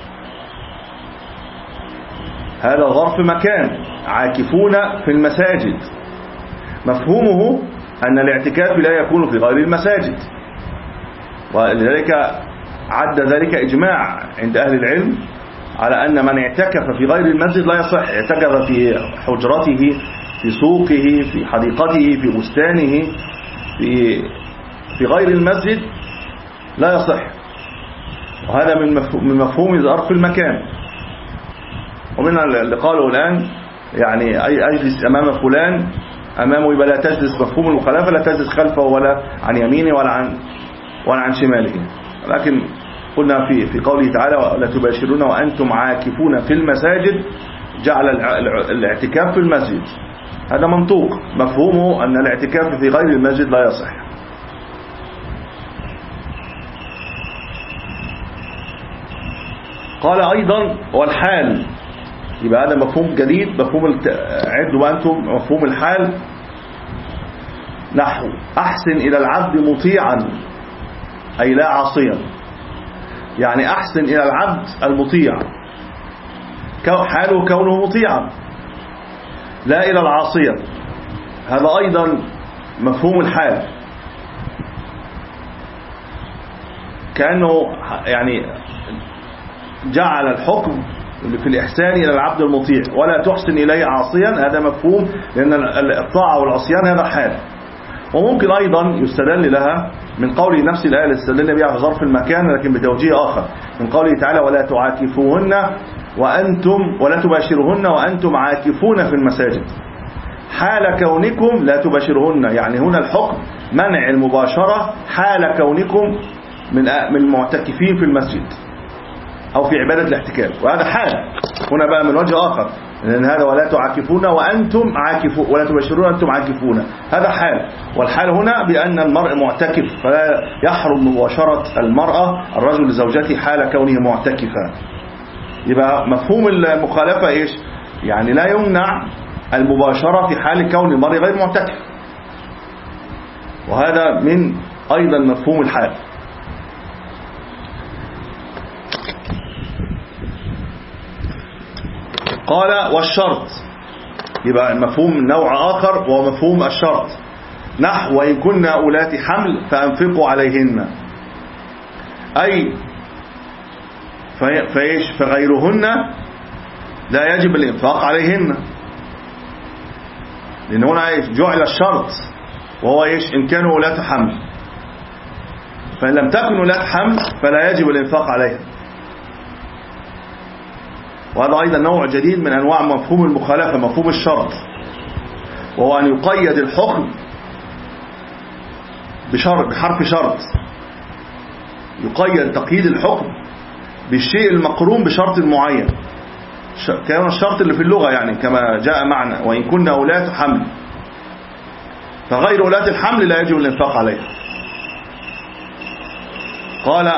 هذا ظرف مكان، عاكفون في المساجد، مفهومه أن الاعتكاف لا يكون في غير المساجد. ولذلك عد ذلك إجماع عند أهل العلم على أن من اعتكف في غير المسجد لا يصح. اعتكف في حجرته، في سوقه، في حديقته، في بستانه، في في غير المسجد لا يصح. وهذا من مفهوم ظرف المكان. ومن اللي قالوا الآن يعني أي أجلس أمام فلان، أمامه يبقى لا تجلس، مفهوم المخالفة لا تجلس خلفه ولا عن يمينه ولا عن ولا عن شماله. لكن قلنا في في قوله تعالى ولا تباشرون وأنتم عاكفون في المساجد، جعل الاعتكاف في المسجد. هذا منطوق مفهومه أن الاعتكاف في غير المسجد لا يصح. قال أيضا والحال، يبقى هذا مفهوم جديد، مفهوم عدوا وأنتم مفهوم الحال. نحو أحسن إلى العبد مطيعا أي لا عاصيا، يعني أحسن إلى العبد المطيع حاله كونه مطيعا لا إلى العاصية. هذا أيضا مفهوم الحال، كأنه يعني جعل الحكم في الإحسان إلى العبد المطيع ولا تحسن إليه عاصيا. هذا مفهوم، لأن الطاعة والعصيان هذا حال. وممكن أيضا يستدل لها من قوله نفس الآية اللي استدلنا بها في ظرف المكان لكن بتوجيه آخر، من قوله تعالى ولا تعاكفوهن وأنتم ولا تباشرهن وأنتم عاكفون في المساجد، حال كونكم لا تباشرهن، يعني هنا الحكم منع المباشرة حال كونكم من من المعتكفين في المسجد أو في عبادة الاعتكاف، وهذا حال. هنا بقى من وجه آخر، لأن هذا ولا تعاكفون وأنتم عاكفون ولا تباشرون وأنتم عاكفون، هذا حال. والحال هنا بأن المرء معتكف، فلا يحرم مباشرة المرأة الرجل لزوجته حال كونه معتكفا. يبقى مفهوم المخالفة إيش؟ يعني لا يمنع المباشرة في حال كون المرء غير معتكف، وهذا من أيضا مفهوم الحال. قال والشرط، يبقى المفهوم نوع آخر وهو مفهوم الشرط. نحو وإن كنا أولات حمل فأنفقوا عليهن، أي فإيش فغيرهن لا يجب الإنفاق عليهن، لأن هنا جعل الشرط وهو إيش إن كانوا أولات حمل، فإن لم تكن أولات حمل فلا يجب الإنفاق عليها. وهذا أيضا نوع جديد من أنواع مفهوم المخالفة، مفهوم الشرط، وهو أن يقيد الحكم بشرط بحرف شرط، يقيد تقييد الحكم بالشيء المقرون بشرط معين، كان الشرط اللي في اللغة يعني كما جاء معنا وإن كنا أولات حمل، فغير أولات الحمل لا يجب الإنفاق عليها. قال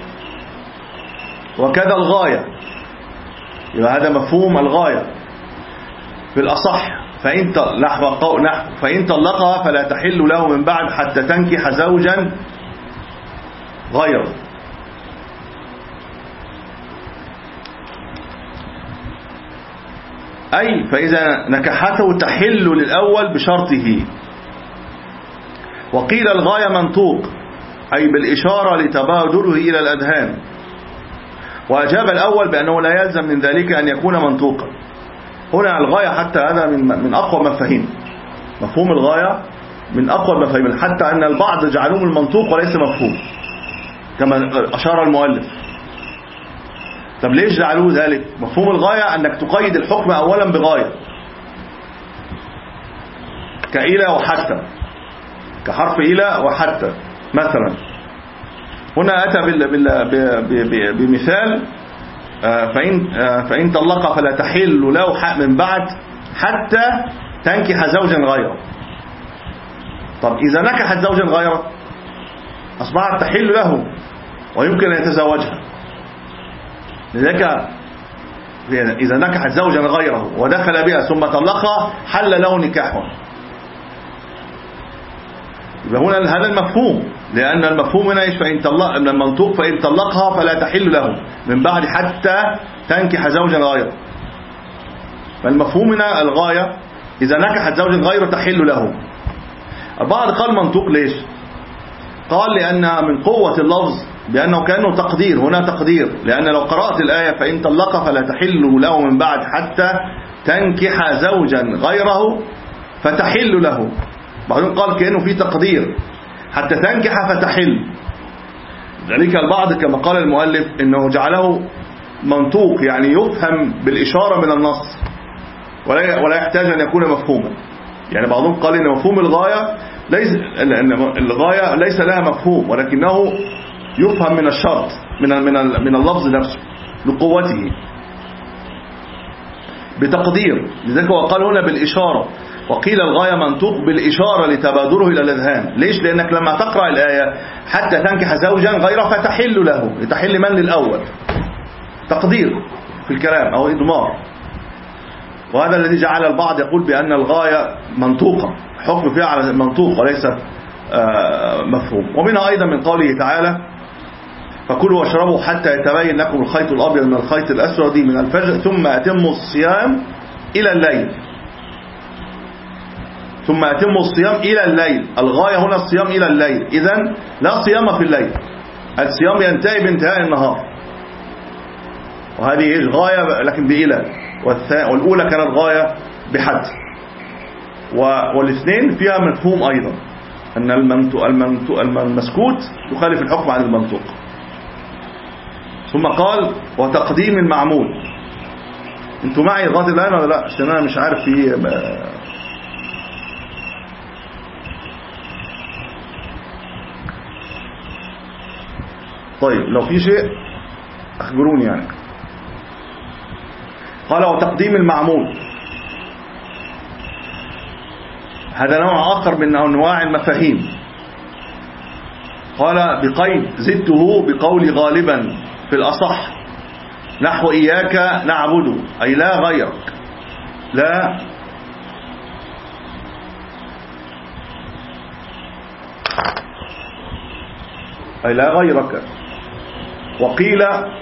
وكذا الغاية، يبقى هذا مفهوم الغاية في الأصح، فإن نحو نحو فإن طلقها فلا تحل له من بعد حتى تنكح زوجا غيره. أي فإذا نكحته تحل للأول بشرطه. وقيل الغاية منطوق أي بالإشارة لتبادره إلى الأذهان، وأجاب الأول بأنه لا يلزم من ذلك أن يكون منطوقا. هنا الغاية حتى هذا من من أقوى مفاهيم، مفهوم الغاية من أقوى المفاهيم، حتى أن البعض جعلوه المنطوق وليس مفهوم كما أشار المؤلف. طب ليش جعلوه ذلك؟ مفهوم الغاية أنك تقيد الحكم أولا بغاية كإلى وحتى، كحرف إلى وحتى مثلا. هنا أتى بمثال فإن, فإن طلق فلا تحل له من بعد حتى تنكح زوجا غيره. طب إذا نكحت زوجا غيره أصبحت تحل له ويمكن أن يتزوجها، لذلك إذا نكحت زوجا غيره ودخل بها ثم طلقها حل له نكاحها. يبقى هنا هذا المفهوم، لأن المفهوم هنا إيش؟ فإن طلق من المنطوق فإن طلقها فلا تحل له من بعد حتى تنكح زوجا غيره. فالمفهوم هنا الغاية إذا نكحت زوجا غيره تحل له. البعض قال منطوق ليش؟ قال لأن من قوة اللفظ بأنه كأنه تقدير، هنا تقدير، لأن لو قرأت الآية فإن طلق فلا تحل له من بعد حتى تنكح زوجا غيره فتحل له، بعدين قال كأنه في تقدير حتى تنكح فتحل. ذلك البعض كما قال المؤلف إنه جعله منطوق، يعني يفهم بالإشارة من النص ولا ولا يحتاج أن يكون مفهوما. يعني بعضهم قال إن مفهوم الغاية ليس الغاية ليس لها مفهوم ولكنه يفهم من الشرط من من من اللفظ نفسه لقوته بتقدير. لذلك هو قال هنا بالإشارة، وقيل الغاية منطوق بالإشارة لتبادره إلى الأذهان. ليش؟ لأنك لما تقرأ الآية حتى تنكح زوجا غيره فتحل له، لتحل من للأول، تقدير في الكلام أو إضمار. وهذا الذي جعل البعض يقول بأن الغاية منطوقة، حكم فيها على المنطوق وليس مفهوم. ومنها أيضا من قوله تعالى فكلوا واشربوا حتى يتبين لكم الخيط الأبيض من الخيط الأسود من الفجر ثم أتموا الصيام إلى الليل. ثم أتموا الصيام إلى الليل، الغاية هنا الصيام إلى الليل، إذن لا صيام في الليل، الصيام ينتهي بانتهاء النهار، وهذه الغاية لكن بإلى، والأولى كانت غاية بحد. والاثنين فيها مفهوم أيضا أن المسكوت يخالف الحكم عن المنطوق. ثم قال وتقديم المعمول. انتوا معي لغايه الان ولا لا؟ عشان انا مش عارف في طيب لو في شيء اخبروني يعني. قال وتقديم المعمول، هذا نوع آخر من أنواع المفاهيم. قال بقيد زدته بقول غالبا في الأصح نحو إياك نعبد، أي لا غيرك، لا أي لا غيرك. وقيل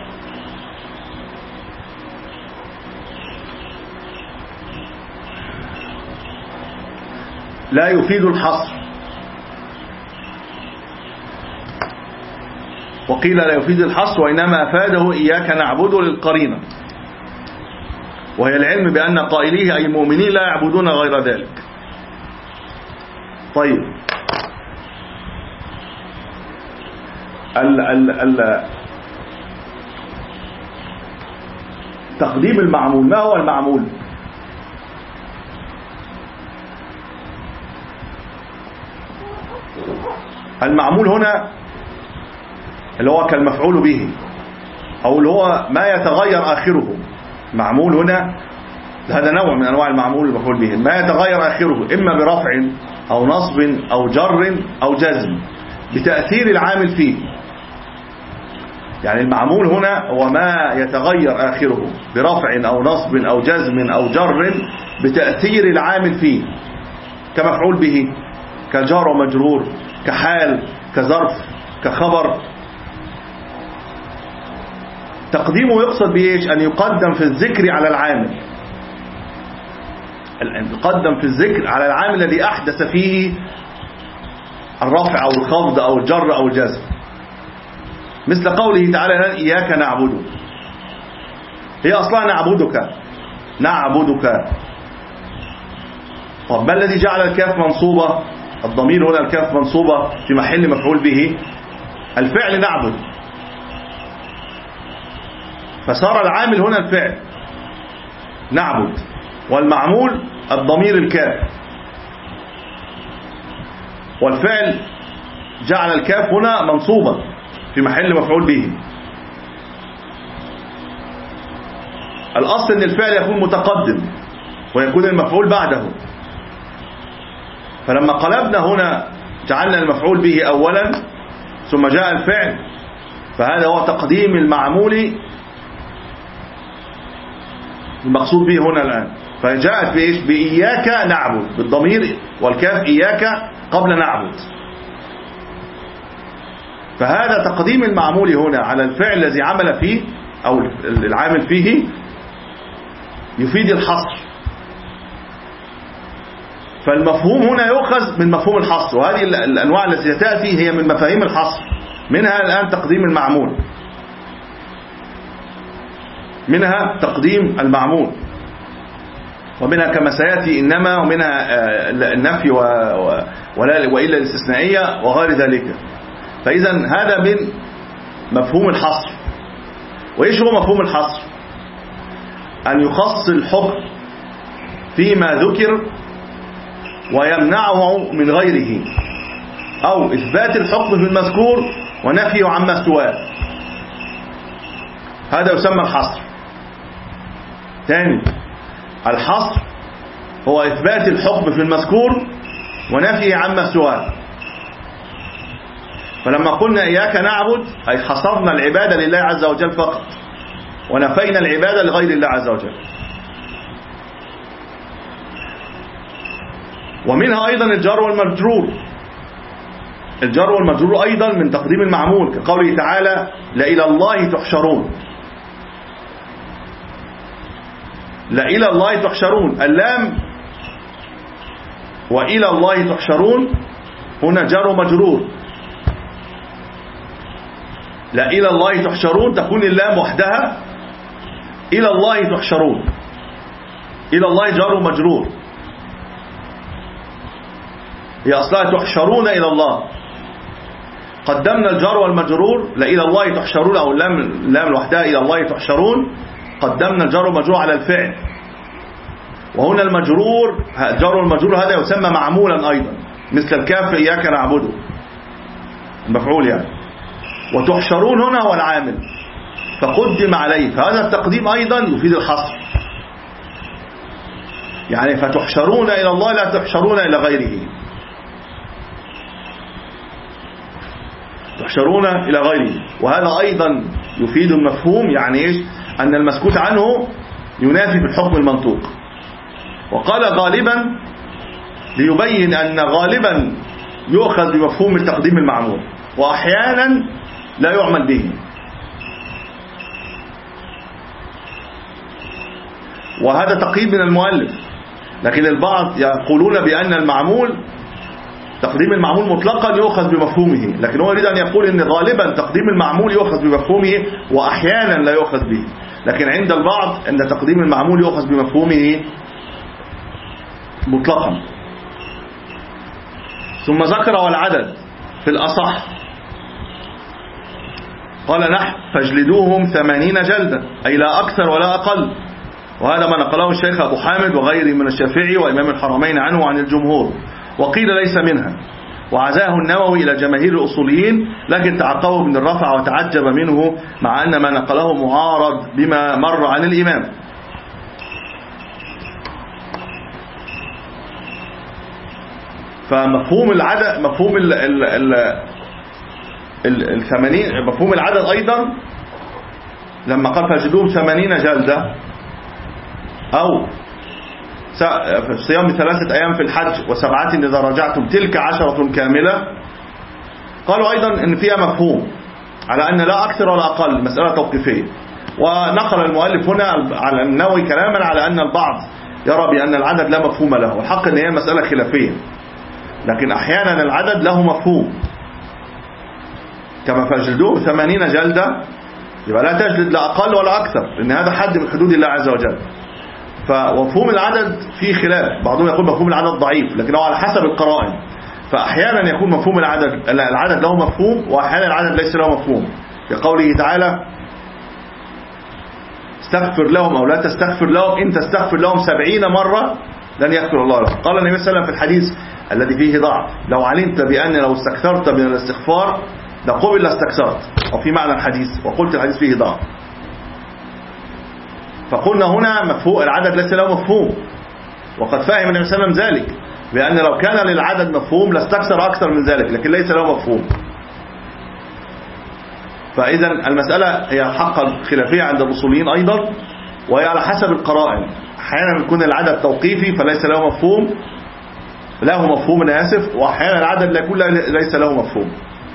لا يفيد الحصر، وقيل لا يفيد الحصر وإنما أفاده إياك نعبد للقرينة، وهي العلم بأن قائليه أي المؤمنين لا يعبدون غير ذلك. طيب ال ال ال تقديم المعمول، ما هو المعمول؟ المعمول هنا اللي هو كالمفعول به، أو اللي هو ما يتغير آخره. معمول هنا هذا نوع من أنواع المعمول المفعول به، ما يتغير آخره إما برفع أو نصب أو جر أو جزم بتأثير العامل فيه. يعني المعمول هنا هو ما يتغير آخره برفع أو نصب أو جزم أو جر بتأثير العامل فيه، كمفعول به، كجار ومجرور، كحال، كظرف، كخبر. تقديمه يقصد بإيش؟ أن يقدم في الذكر على العامل، أن يقدم في الذكر على العامل الذي أحدث فيه الرفع أو الخفض أو الجر أو الجزم. مثل قوله تعالى إياك نعبد، هي أصلا نعبدك، نعبدك. طب ما الذي جعل الكاف منصوبة؟ الضمير هنا الكاف منصوبة في محل مفعول به، الفعل نعبد، فصار العامل هنا الفعل نعبد، والمعمول الضمير الكاف، والفعل جعل الكاف هنا منصوبة في محل مفعول به. الأصل أن الفعل يكون متقدم ويكون المفعول بعده، فلما قلبنا هنا جعلنا المفعول به أولا ثم جاء الفعل، فهذا هو تقديم المعمول المقصود به هنا الآن. فجاءت بإيش؟ بإياك نعبد بالضمير والكاف، إياك قبل نعبد. فهذا تقديم المعمول هنا على الفعل الذي عمل فيه أو العامل فيه يفيد الحصر. فالمفهوم هنا يؤخذ من مفهوم الحصر، وهذه الأنواع التي تأتي هي من مفاهيم الحصر. منها الآن تقديم المعمول، منها تقديم المعمول، ومنها كما سيأتي إنما، ومنها النفي وإلا الاستثنائية وغير ذلك. فإذا هذا من مفهوم الحصر. وإيش هو مفهوم الحصر؟ أن يخص الحكم فيما ذكر ويمنعه من غيره، أو إثبات الحكم في المذكور ونفيه عما سواه. هذا يسمى الحصر. ثاني، الحصر هو إثبات الحكم في المذكور ونفيه عما سواه. فلما قلنا إياك نعبد أي حصرنا العبادة لله عز وجل فقط، ونفينا العبادة لغير الله عز وجل. ومنها أيضا الجار والمجرور. الجار والمجرور أيضا من تقديم المعمول، كقوله تعالى لإلى الله تحشرون. لإلى الله تحشرون، اللام وإلى الله تحشرون هنا جار ومجرور. لإلى الله تحشرون تكون اللام وحدها، إلى الله تحشرون، إلى الله جار ومجرور، هي أصلها تحشرون إلى الله. قدمنا الجار والمجرور لإلى الله تحشرون، أو اللام اللام لوحدها إلى الله تحشرون، قدمنا الجار والمجرور على الفعل. وهنا المجرور الجار والمجرور هذا يسمى معمولا أيضا، مثل الكاف إياك نعبده المفعول يعني. وتحشرون هنا هو العامل فقدم عليه، فهذا التقديم أيضا يفيد الحصر، يعني فتحشرون إلى الله لا تحشرون إلى غيره، تحشرون إلى غيره. وهذا أيضا يفيد المفهوم، يعني إيش؟ أن المسكوت عنه ينافي في الحكم المنطوق. وقال غالبا ليبين أن غالبا يؤخذ بمفهوم التقديم المعمول، وأحيانا لا يعمل به. وهذا تقييد من المؤلف، لكن البعض يقولون بأن المعمول تقديم المعمول مطلقا يؤخذ بمفهومه، لكن هو يريد أن يقول أن غالبا تقديم المعمول يؤخذ بمفهومه وأحيانا لا يؤخذ به. لكن عند البعض أن تقديم المعمول يؤخذ بمفهومه مطلقا. ثم ذكر والعدد في الأصح قال نحو فاجلدوهم ثمانين جلدة، أي لا أكثر ولا أقل. وهذا ما نقله الشيخ أبو حامد وغيره من الشافعي وإمام الحرمين عنه وعن الجمهور، وقيل ليس منها. وعزاه النووي إلى جماهير الأصوليين، لكن تعقبه ابن الرفع وتعجب منه، مع أن ما نقله معارض بما مر عن الإمام. فمفهوم العدد مفهوم ال ال ال الثمانين مفهوم العدد أيضا لما قال فاجلدوهم ثمانين جلدة، أو صيام ثلاثة أيام في الحج وسبعة إذا رجعتم تلك عشرة كاملة، قالوا أيضا إن فيها مفهوم على أن لا أكثر ولا أقل، مسألة توقيفية. ونقل المؤلف هنا على النووي كلاما على أن البعض يرى بأن العدد لا مفهوم له، والحق أن هي مسألة خلافية، لكن أحيانا العدد له مفهوم، كما فاجلدوه ثمانين جلدة يبقى لا تجلد لا أقل ولا أكثر، لأن هذا حد من حدود الله عز وجل. فمفهوم العدد فيه خلاف، بعضهم يقول مفهوم العدد ضعيف، لكن هو على حسب القرائن. فأحيانا يكون مفهوم العدد العدد له مفهوم، وأحيانا العدد ليس له مفهوم، كقوله تعالى استغفر لهم أو لا تستغفر لهم، إن تستغفر لهم سبعين مرة لن يغفر الله لهم. قال النبي صلى الله عليه وسلم في الحديث الذي فيه ضعف لو علمت بأن لو استكثرت من الاستغفار لقبل لاستكثرت، أو في معنى الحديث، وقلت الحديث فيه ضعف. فقلنا هنا مفهوم العدد ليس له مفهوم، وقد فهم النبي صلى الله عليه وسلم ذلك، بأن لو كان للعدد مفهوم لاستكثر أكثر من ذلك، لكن ليس له مفهوم. فإذا المسألة هي حقا خلافية عند الأصوليين أيضا، وهي على حسب القرائن. أحيانا يكون العدد توقيفي فليس له مفهوم، له مفهوم أنا آسف، وأحيانا العدد لا يكون ليس له مفهوم.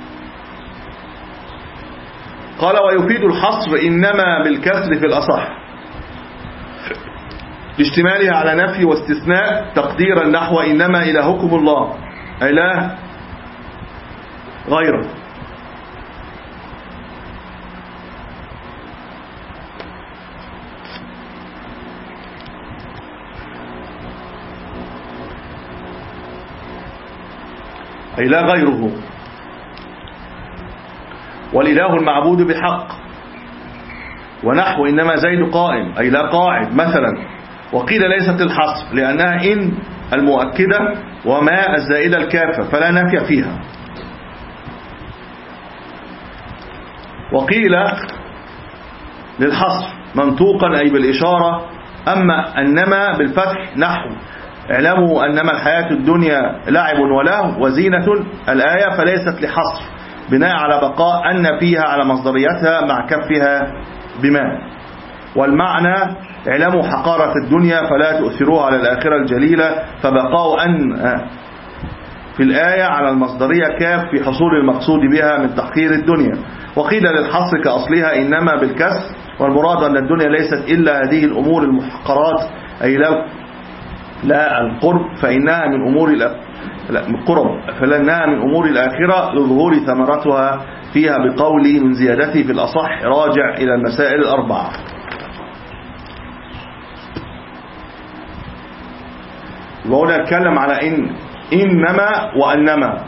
قال ويفيد الحصر إنما بالكسر في الأصح، لاشتمالها على نفي واستثناء، تقديرا نحو إنما إلهكم الله، أي لا غيره. أي لا غيره. والإله المعبود بحق، ونحو إنما زيد قائم، أي لا قاعد مثلا. وقيل ليست الحصر لأنها إن المؤكدة وما الزائدة الكافة فلا نافع فيها. للحصر منطوقا أي بالإشارة. أما أنما بالفتح نحو اعلموا أنما الحياة الدنيا لعب ولهو وزينة الآية، فليست لحصر بناء على بقاء أن فيها على مصدريتها مع كفها بما. والمعنى اعلموا حقارة الدنيا فلا تؤثروها على الآخرة الجليلة، فبقاء أن في الآية على المصدرية كاف في حصول المقصود بها من تحقير الدنيا. وقيل للحصر كأصلها إنما بالكسر، والمراد أن الدنيا ليست إلا هذه الأمور المحقرات أي لا لا القرب فإنها من أمور القرب فلأنها من أمور الآخرة لظهور ثمرتها فيها بقولي من زيادته في الأصح راجع إلى المسائل الأربعة. وهنا نتكلم على إن إنما وأنما،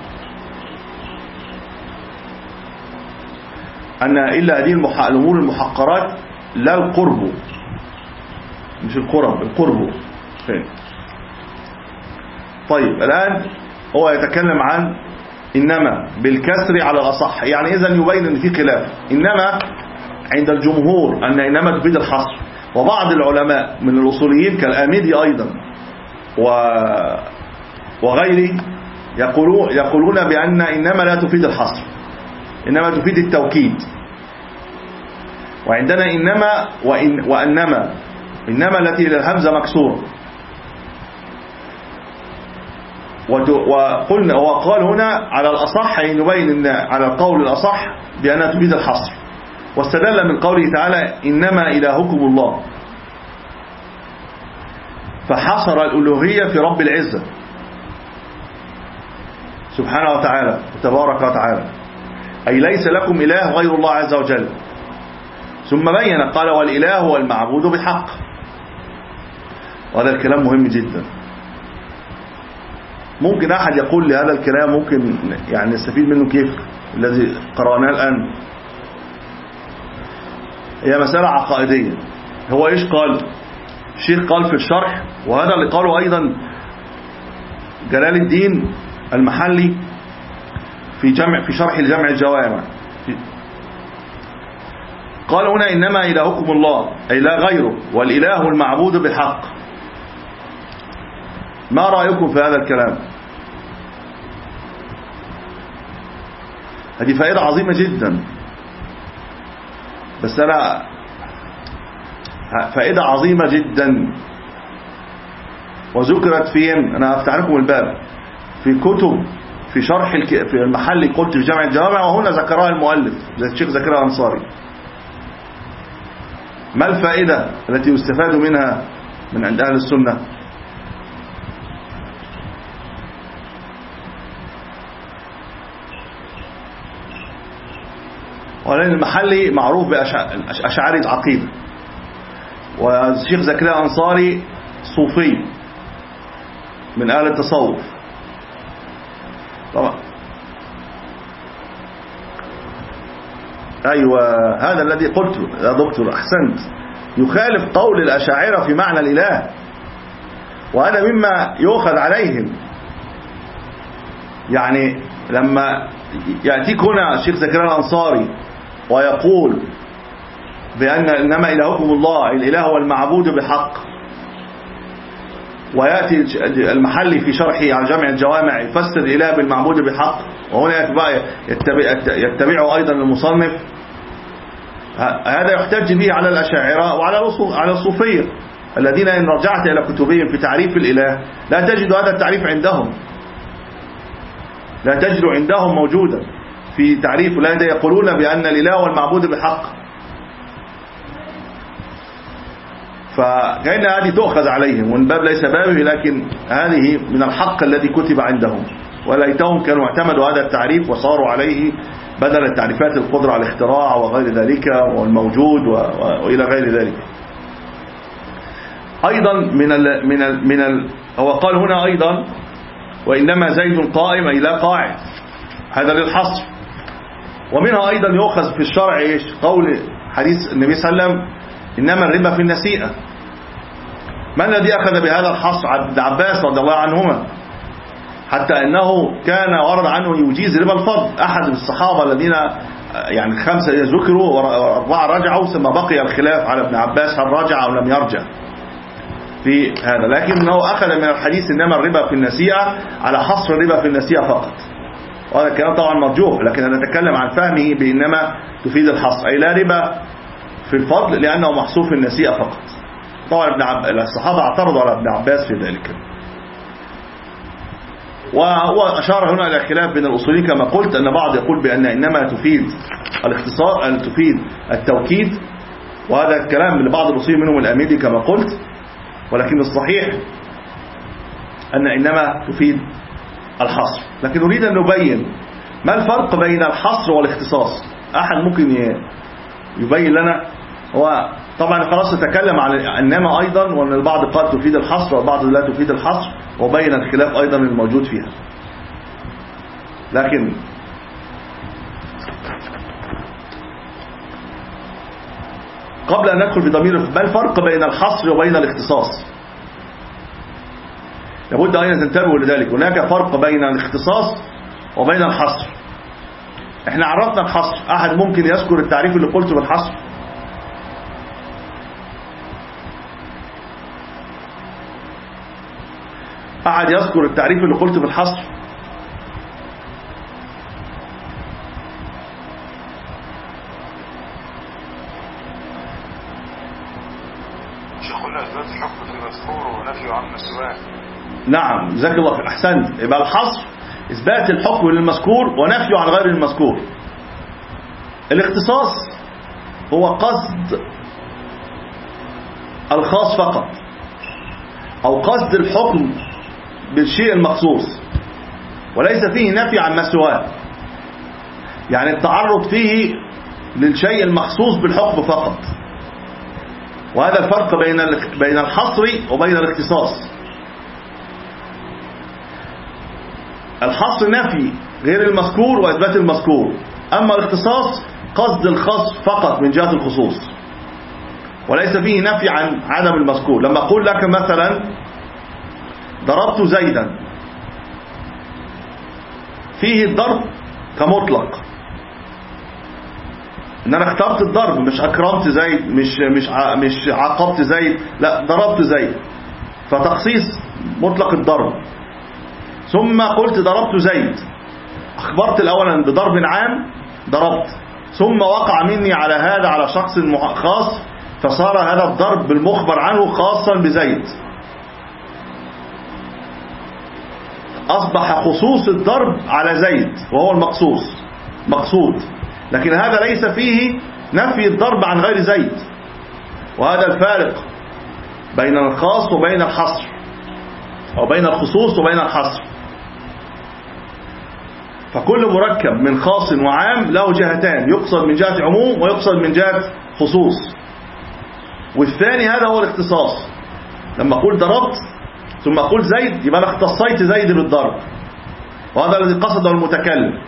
أن إلا هذه الأمور المحقرات لا القرب، مش القرب، القرب. طيب الآن هو يتكلم عن إنما بالكسر على الأصح، يعني إذن يبين أن في خلاف. إنما عند الجمهور أن إنما تفيد الحصر، وبعض العلماء من الأصوليين كالآمدي أيضا وغيره يقولون يقولون بأن إنما لا تفيد الحصر، إنما تفيد التوكيد. وعندنا إنما وإن وأنما، إنما التي للهمزة مكسورة، وقلنا وقال هنا على الأصح يبين أن على القول الأصح بأنها تفيد الحصر، واستدل من قوله تعالى إنما إلهكم الله، فحصر الألوهية في رب العزة سبحانه وتعالى تبارك وتعالى، أي ليس لكم إله غير الله عز وجل. ثم بين قال والإله هو المعبود بحق، وهذا الكلام مهم جدا. ممكن أحد يقول لي هذا الكلام ممكن يعني نستفيد منه كيف الذي قرأناه الآن؟ هي مسألة عقائدية. هو إيش قال؟ الشيخ قال في الشرح، وهذا اللي قاله أيضا جلال الدين المحلي في جمع في شرح لجمع الجوامع، قال هنا إنما إلهكم الله أي لا غيره، والإله المعبود بحق. ما رأيكم في هذا الكلام؟ هذه فائدة عظيمة جدا، بس أنا فائدة عظيمة جدا، وذكرت فين؟ أنا أفتح لكم الباب في كتب في شرح في المحلي، قلت في جمع الجوامع، وهنا ذكرها المؤلف زي الشيخ زكريا الأنصاري. ما الفائدة التي يستفاد منها من عند أهل السنة؟ ولأن المحلي معروف بأشعري العقيدة، والشيخ زكريا الأنصاري صوفي من أهل التصوف طبعا. أيوة هذا الذي قلته يا دكتور، أحسنت، يخالف قول الأشاعرة في معنى الإله، وهذا مما يؤخذ عليهم. يعني لما يأتيك هنا الشيخ زكريا الأنصاري ويقول بأن إنما إلهكم الله الإله هو المعبود بحق، ويأتي المحلي في شرحه على جمع الجوامع يفسر الإله بالمعبود بحق، وهنا يتبع يتبعه أيضا المصنف، هذا يحتج به على الأشاعرة وعلى على الصوفية الذين إن رجعت إلى كتبهم في تعريف الإله لا تجد هذا التعريف عندهم، لا تجد عندهم موجودا في تعريف الإله. يقولون بأن الإله هو المعبود بحق، فكأن هذه تؤخذ عليهم، والباب ليس بابه، لكن هذه من الحق الذي كتب عندهم، وليتهم كانوا اعتمدوا هذا التعريف وصاروا عليه بدل التعريفات القدرة على الاختراع وغير ذلك والموجود وإلى غير ذلك. أيضا من ال من ال من ال هو قال هنا أيضا وإنما زيد قائم أي لا قاعد، هذا للحصر. ومنها أيضا يؤخذ في الشرع إيش؟ قول حديث النبي صلى الله عليه وسلم إنما الربا في النسيئة. من الذي أخذ بهذا الحصر؟ عبد عباس رضي الله عنهما، حتى أنه كان ورد عنه يجيز ربا الفضل. أحد الصحابة الذين يعني خمسة ذكروا وأربعة رجعوا، ثم بقي الخلاف على ابن عباس هل رجع أو لم يرجع في هذا. لكنه أخذ من الحديث إنما الربا في النسيئة على حصر الربا في النسيئة فقط، وهذا الكلام طبعا مرجوح، لكن أنا أتكلم عن فهمه بإنما تفيد الحصر، أي لا ربا في الفضل لأنه محصور في النسيئة فقط. طبعا ابن عب... الصحابة اعترضوا على ابن عباس في ذلك. وهو أشار هنا إلى خلاف بين الأصوليين كما قلت، أن بعض يقول بأن إنما تفيد الاختصار، أن تفيد التوكيد، وهذا الكلام لبعض الأصوليين منهم الأميدي كما قلت، ولكن الصحيح أن إنما تفيد الحصر. لكن نريد أن نبين ما الفرق بين الحصر والاختصاص. أحد ممكن يبين لنا؟ هو طبعا خلاص تكلم عن إنما أيضا، وأن البعض قال تفيد الحصر والبعض لا تفيد الحصر، وبين الخلاف أيضا الموجود فيها. لكن قبل أن ندخل في ضمير ما الفرق بين الحصر وبين الاختصاص، لابد أن تنتبهوا لذلك. هناك فرق بين الاختصاص وبين الحصر. احنا عرفنا الحصر، أحد ممكن يذكر التعريف اللي قلته بالحصر؟ أحد يذكر التعريف اللي قلته بالحصر؟ شيخنا إثبات الحكم في المذكور ونفي عن السواء. نعم جزاك الله خير، أحسنت. يبقى الحصر إثبات الحكم للمذكور ونفي عن غير المذكور. الاختصاص هو قصد الخاص فقط، أو قصد الحكم بالشيء المخصوص، وليس فيه نفي عن ما سواه، يعني التعرض فيه للشيء المخصوص بالحكم فقط. وهذا الفرق بين بين الحصر وبين الاختصاص. الحصر نفي غير المذكور وإثبات المذكور، أما الاختصاص قصد الخاص فقط من جهة الخصوص، وليس فيه نفي عن عدم المذكور. لما أقول لك مثلا ضربت زيدا، فيه الضرب كمطلق، ان انا اخترت الضرب، مش اكرمت زيد، مش مش مش عاقبت زيد، لا ضربت زيد، فتخصيص مطلق الضرب. ثم قلت ضربت زيد، اخبرت الاولا بضرب عام ضربت، ثم وقع مني على هذا على شخص خاص، فصار هذا الضرب بالمخبر عنه خاصا بزيد، أصبح خصوص الضرب على زيد وهو المقصوص مقصود، لكن هذا ليس فيه نفي الضرب عن غير زيد. وهذا الفارق بين الخاص وبين الحصر، أو بين الخصوص وبين الحصر. فكل مركب من خاص وعام له جهتان، يقصد من جهة عموم ويقصد من جهة خصوص. والثاني هذا هو الاختصاص، لما أقول ضربت ثم أقول زيد يبقى أنا اختصيت زيد بالضرب، وهذا الذي قصده المتكلم.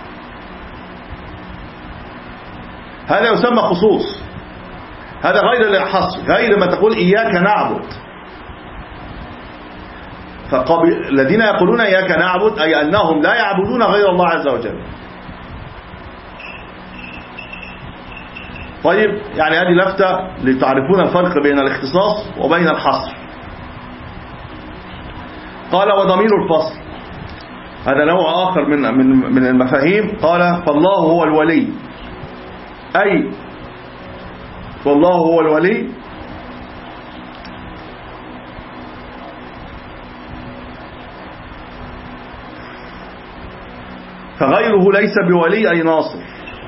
هذا يسمى خصوص، هذا غير الحصر، غير ما تقول إياك نعبد. فالذين يقولون إياك نعبد أي أنهم لا يعبدون غير الله عز وجل. طيب يعني هذه لفتة لتعرفون الفرق بين الاختصاص وبين الحصر. قال وضمير الفصل، هذا نوع آخر من من من المفاهيم. قال فالله هو الولي، أي فالله هو الولي فغيره ليس بولي أي ناصر.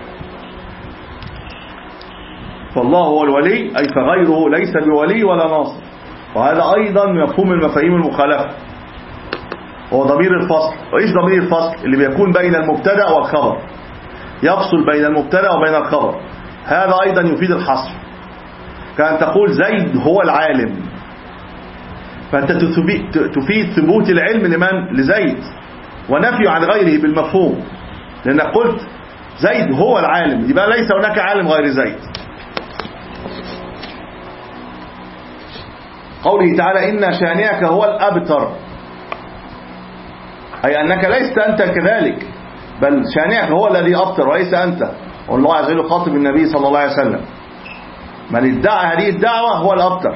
فالله هو الولي أي فغيره ليس بولي ولا ناصر. وهذا أيضا مفهوم المفاهيم المخالفة، هو ضمير الفصل. وإيش ضمير الفصل؟ اللي بيكون بين المبتدأ والخبر، يفصل بين المبتدأ وبين الخبر. هذا أيضا يفيد الحصر، كأن تقول زيد هو العالم، فأنت تفيد ثبوت العلم لمن؟ لزيد، ونفي عن غيره بالمفهوم، لأنك قلت زيد هو العالم، يبقى ليس هناك عالم غير زيد. قوله تعالى إن شانئك هو الأبتر، أي أنك ليست أنت كذلك، بل شانئك هو الذي أبتر وليس أنت. والله عز وجل خاطب النبي صلى الله عليه وسلم. من ادعى هذه الدعوة هو الأبتر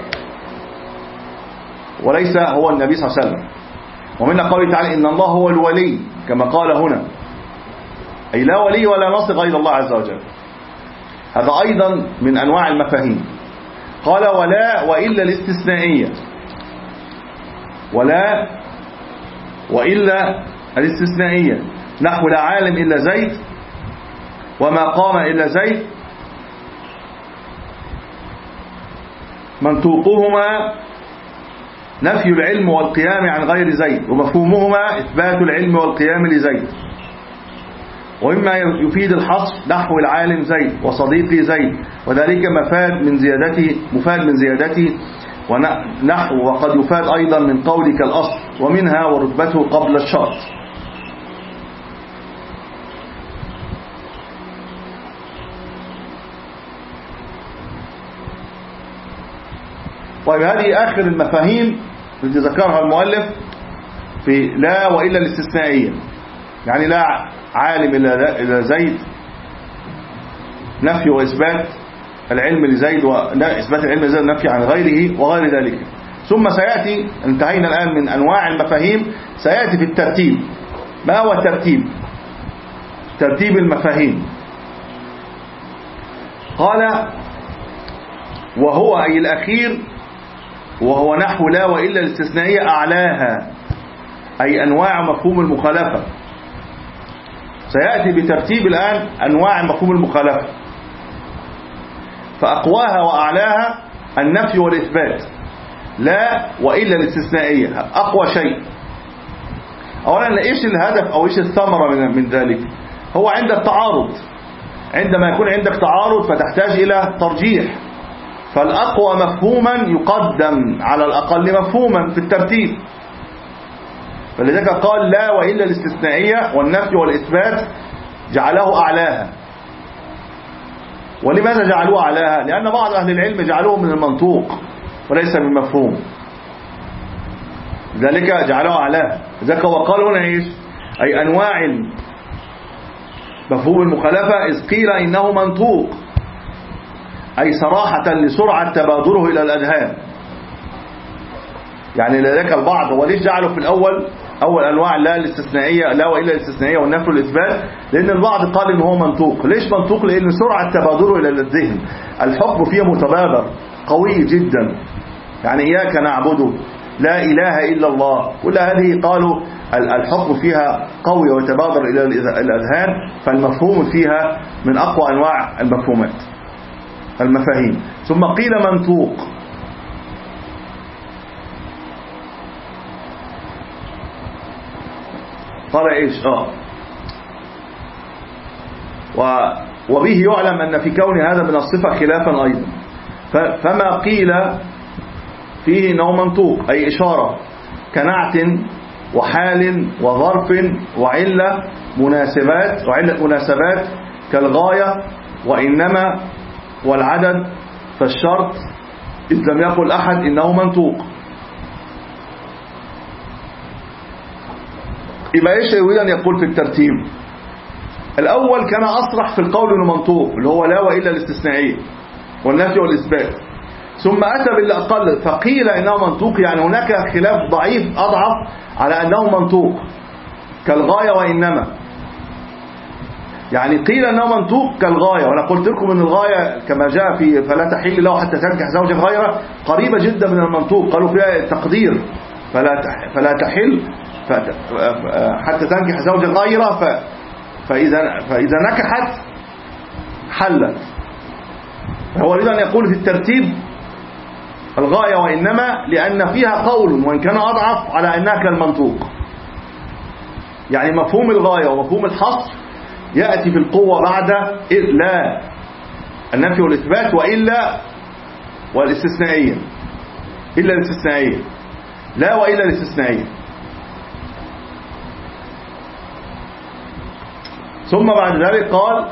وليس هو النبي صلى الله عليه وسلم. ومن قوله تعالى إن الله هو الولي كما قال هنا، أي لا ولي ولا ناصر غير الله عز وجل. هذا أيضا من أنواع المفاهيم. قال ولا وإلا الاستثنائية، ولا وإلا الاستثنائية نحو لا عالم إلا زيد وما قام إلا زيد منطوقهما نفي العلم والقيام عن غير زيد ومفهومهما إثبات العلم والقيام لزيد. ومما يفيد الحصر نحو العالم زيد وصديقي زيد وذلك مفاد من زيادته مفاد من زيادته ونحو وقد يفاد أيضا من قولك الأصل ومنها ورتبته قبل الشرط. طيب هذه آخر المفاهيم التي ذكرها المؤلف في لا وإلا الاستثنائية، يعني لا عالم إلا زيد نفي وإثبات العلم لزيد وإثبات العلم لزيد نفي عن غيره وغير ذلك. ثم سيأتي، انتهينا الآن من أنواع المفاهيم، سيأتي في الترتيب. ما هو الترتيب؟ ترتيب المفاهيم. قال وهو أي الأخير وهو نحو لا وإلا الاستثنائية أعلاها، أي أنواع مفهوم المخالفة. سيأتي بترتيب الآن أنواع مفهوم المخالفة. فأقواها وأعلاها النفي والإثبات، لا وإلا الاستثنائية أقوى شيء. أولا إيش الهدف أو إيش الثمرة من من ذلك؟ هو عند التعارض، عندما يكون عندك تعارض فتحتاج إلى ترجيح، فالأقوى مفهوما يقدم على الأقل مفهوما في الترتيب. فلذلك قال لا وإلا الاستثنائية والنفي والإثبات جعله أعلاها. ولماذا جعلوه أعلاها؟ لأن بعض أهل العلم جعلوه من المنطوق وليس من مفهوم، لذلك جعلوه أعلاها. لذلك هو قال هنا إيش؟ أي أنواع مفهوم المخالفة إذ قيل إنه منطوق، أي صراحة لسرعة تبادره إلى الأذهان. يعني لذلك البعض وليش جعله في الأول أول أنواع لا الاستثنائية لا وإلا الاستثنائية والنفي والإثبات؟ لأن البعض قال إن هو منطوق. ليش منطوق؟ لأن سرعة تبادره إلى الذهن، الحكم فيه متبادر قوي جدا. يعني إياك نعبده، لا إله إلا الله، كل هذه قالوا الحكم فيها قوي ويتبادر إلى الأذهان، فالمفهوم فيها من أقوى أنواع المفهومات المفاهيم. ثم قيل منطوق، قال إيش آه وبه يعلم أن في كون هذا من الصفة خلافا أيضا. فما قيل فيه أنه منطوق أي إشارة كنعت وحال وظرف وعلة مناسبات وعلة مناسبات كالغاية وإنما والعدد فالشرط إذ لم يقل أحد إنه منطوق. يبقى إيش يريد أن يقول في الترتيب؟ الأول كان أصرح في القول إنه منطوق اللي هو لا وإلا الاستثنائية والنفي والإثبات، ثم أتى بالأقل فقيل إنه منطوق، يعني هناك خلاف ضعيف أضعف على أنه منطوق كالغاية وإنما. يعني قيل أنه منطوق كالغاية، وأنا قلت لكم أن الغاية كما جاء في فلا تحل له حتى تنكح زوجا غيره قريبة جدا من المنطوق، قالوا فيها تقدير فلا فلا تحل حتى تنكح زوجا غيره فإذا فإذا نكحت حلت. هو يريد أن يقول في الترتيب الغاية وإنما لأن فيها قول وإن كان أضعف على أنها كالمنطوق. يعني مفهوم الغاية ومفهوم الحصر يأتي في القوة بعد لا النفي والإثبات وإلا والاستثنائية، إلا الاستثنائية لا وإلا الاستثنائية. ثم بعد ذلك قال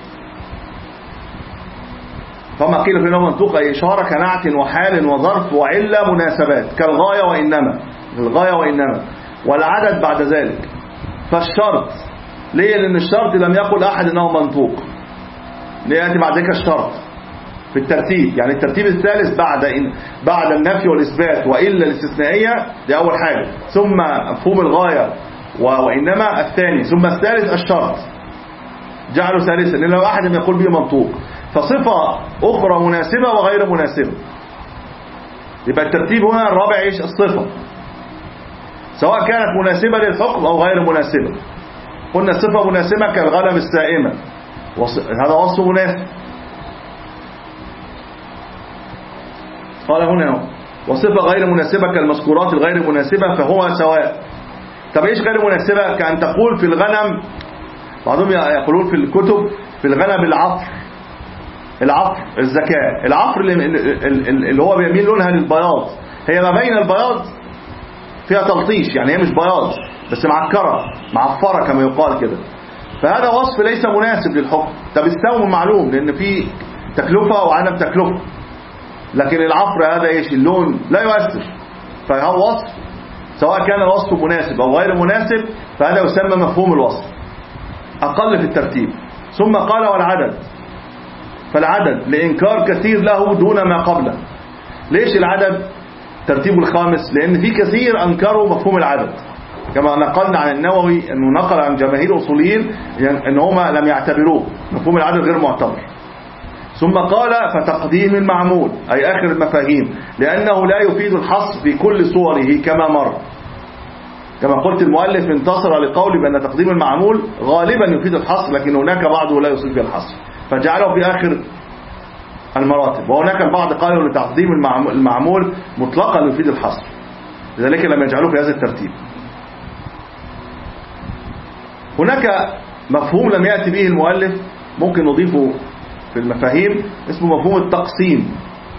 فما قيل في انه منطوق أي إشارة كنعت وحال وظرف وعلة مناسبات كالغاية وإنما، الغاية وإنما والعدد بعد ذلك. فالشرط ليه؟ لأن الشرط لم يقل أحد أنه منطوق، يأتي بعد ذلك الشرط في الترتيب. يعني الترتيب الثالث بعد إن بعد النفي والإثبات وإلا الاستثنائية، دي أول حاجة، ثم مفهوم الغاية وإنما الثاني، ثم الثالث الشرط جعله ثالثا، لأن لو أحد يقول به منطوق. فصفة أخرى مناسبة وغير مناسبة، يبقى الترتيب هنا الرابع إيش؟ الصفة، سواء كانت مناسبة للحكم أو غير مناسبة. قلنا الصفة مناسبة كالغنم السائمة، هذا وصف مناسب. قال هنا وصفة غير مناسبة كالمذكورات الغير مناسبة فهو سواء. طب إيش غير مناسبة؟ كأن تقول في الغنم، بعضهم يقولون في الكتب في الغنم العفر، العفر الزكاة، العفر اللي هو بيميل لونها للبياض، هي ما بين البياض فيها تلطيش، يعني هي مش بياض بس معكرة معفرة كما يقال كده. فهذا وصف ليس مناسب للحكم. طب السوم معلوم لأن في تكلفة وعدم تكلفة، لكن العفر هذا ايش؟ اللون لا يؤثر، فهو وصف سواء كان الوصف مناسب أو غير مناسب فهذا يسمى مفهوم الوصف، أقل في الترتيب. ثم قال والعدد، فالعدد لإنكار كثير له دون ما قبله. ليش العدد ترتيب الخامس؟ لأن في كثير أنكروا مفهوم العدد، كما نقلنا عن النووي أنه نقل عن جماهير الأصوليين أن هم لم يعتبروه، مفهوم العدد غير معتبر. ثم قال فتقديم المعمول أي آخر المفاهيم، لأنه لا يفيد الحصر في كل صوره كما مر. كما قلت المؤلف انتصر لقوله بأن تقديم المعمول غالبا يفيد الحصر، لكن هناك بعضه لا يصيب الحصر فجعله في آخر المراتب، وهناك البعض قالوا لتقديم المعمول مطلقا يفيد الحصر، لذلك لم يجعلوه في هذا الترتيب. هناك مفهوم لم يأتي به المؤلف ممكن نضيفه في المفاهيم، اسمه مفهوم التقسيم.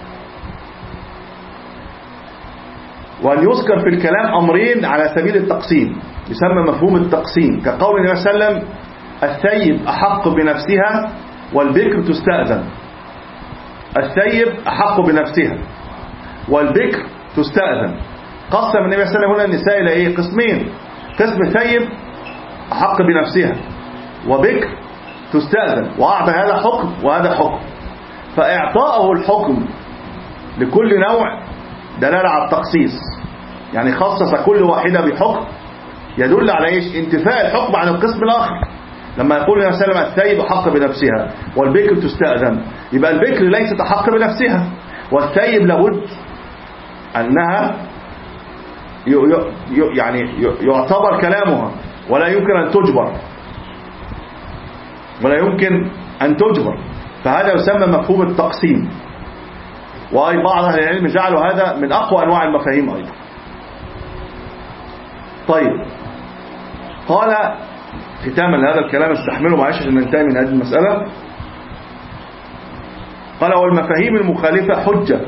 وأن يذكر في الكلام أمرين على سبيل التقسيم يسمى مفهوم التقسيم، كقول النبي صلى الله عليه وسلم الثيب أحق بنفسها والبكر تستأذن. الثيب أحق بنفسها والبكر تستأذن. قسم النبي صلى الله عليه وسلم هنا النساء إلى إيه؟ قسمين، قسم ثيب أحق بنفسها وبكر تستأذن، وأعطى هذا حكم وهذا حكم. فإعطاءه الحكم لكل نوع دلالة على التخصيص، يعني خصص كل واحدة بحكم يدل على إيش؟ انتفاء الحكم عن القسم الآخر. لما يقول النبي صلى الله عليه وسلم الثيب أحق بنفسها والبكر تستأذن، يبقى البكر ليست أحق بنفسها، والثيب لابد أنها يعني يعتبر كلامها ولا يمكن أن تجبر، ولا يمكن أن تجبر. فهذا يسمى مفهوم التقسيم، وأي بعض أهل العلم جعلوا هذا من أقوى أنواع المفاهيم أيضا. طيب، قال ختاما لهذا الكلام استحملوا معيش عشان ننتهي من هذه المسألة. قال والمفاهيم المخالفة حجة،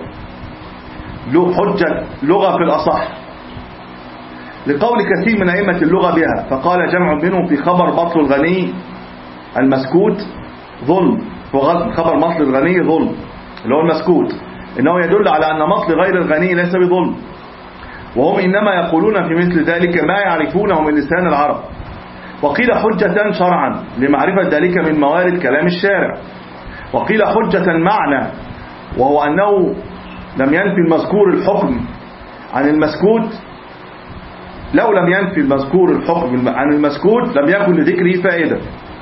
حجة لغة في الأصح، لقول كثير من أئمة اللغة بها، فقال جمع منهم في خبر بطل الغني المسكوت ظلم، خبر مطل الغني ظلم اللي هو المسكوت، إنه يدل على أن مطل غير الغني ليس بظلم، وهم إنما يقولون في مثل ذلك ما يعرفونه من لسان العرب. وقيل حجة شرعا لمعرفة ذلك من موارد كلام الشارع، وقيل حجة معنى، وهو أنه لم ينفي المذكور الحكم عن المسكوت، لو لم ينفي المذكور الحكم عن المسكوت لم يكن لذكره فائدة.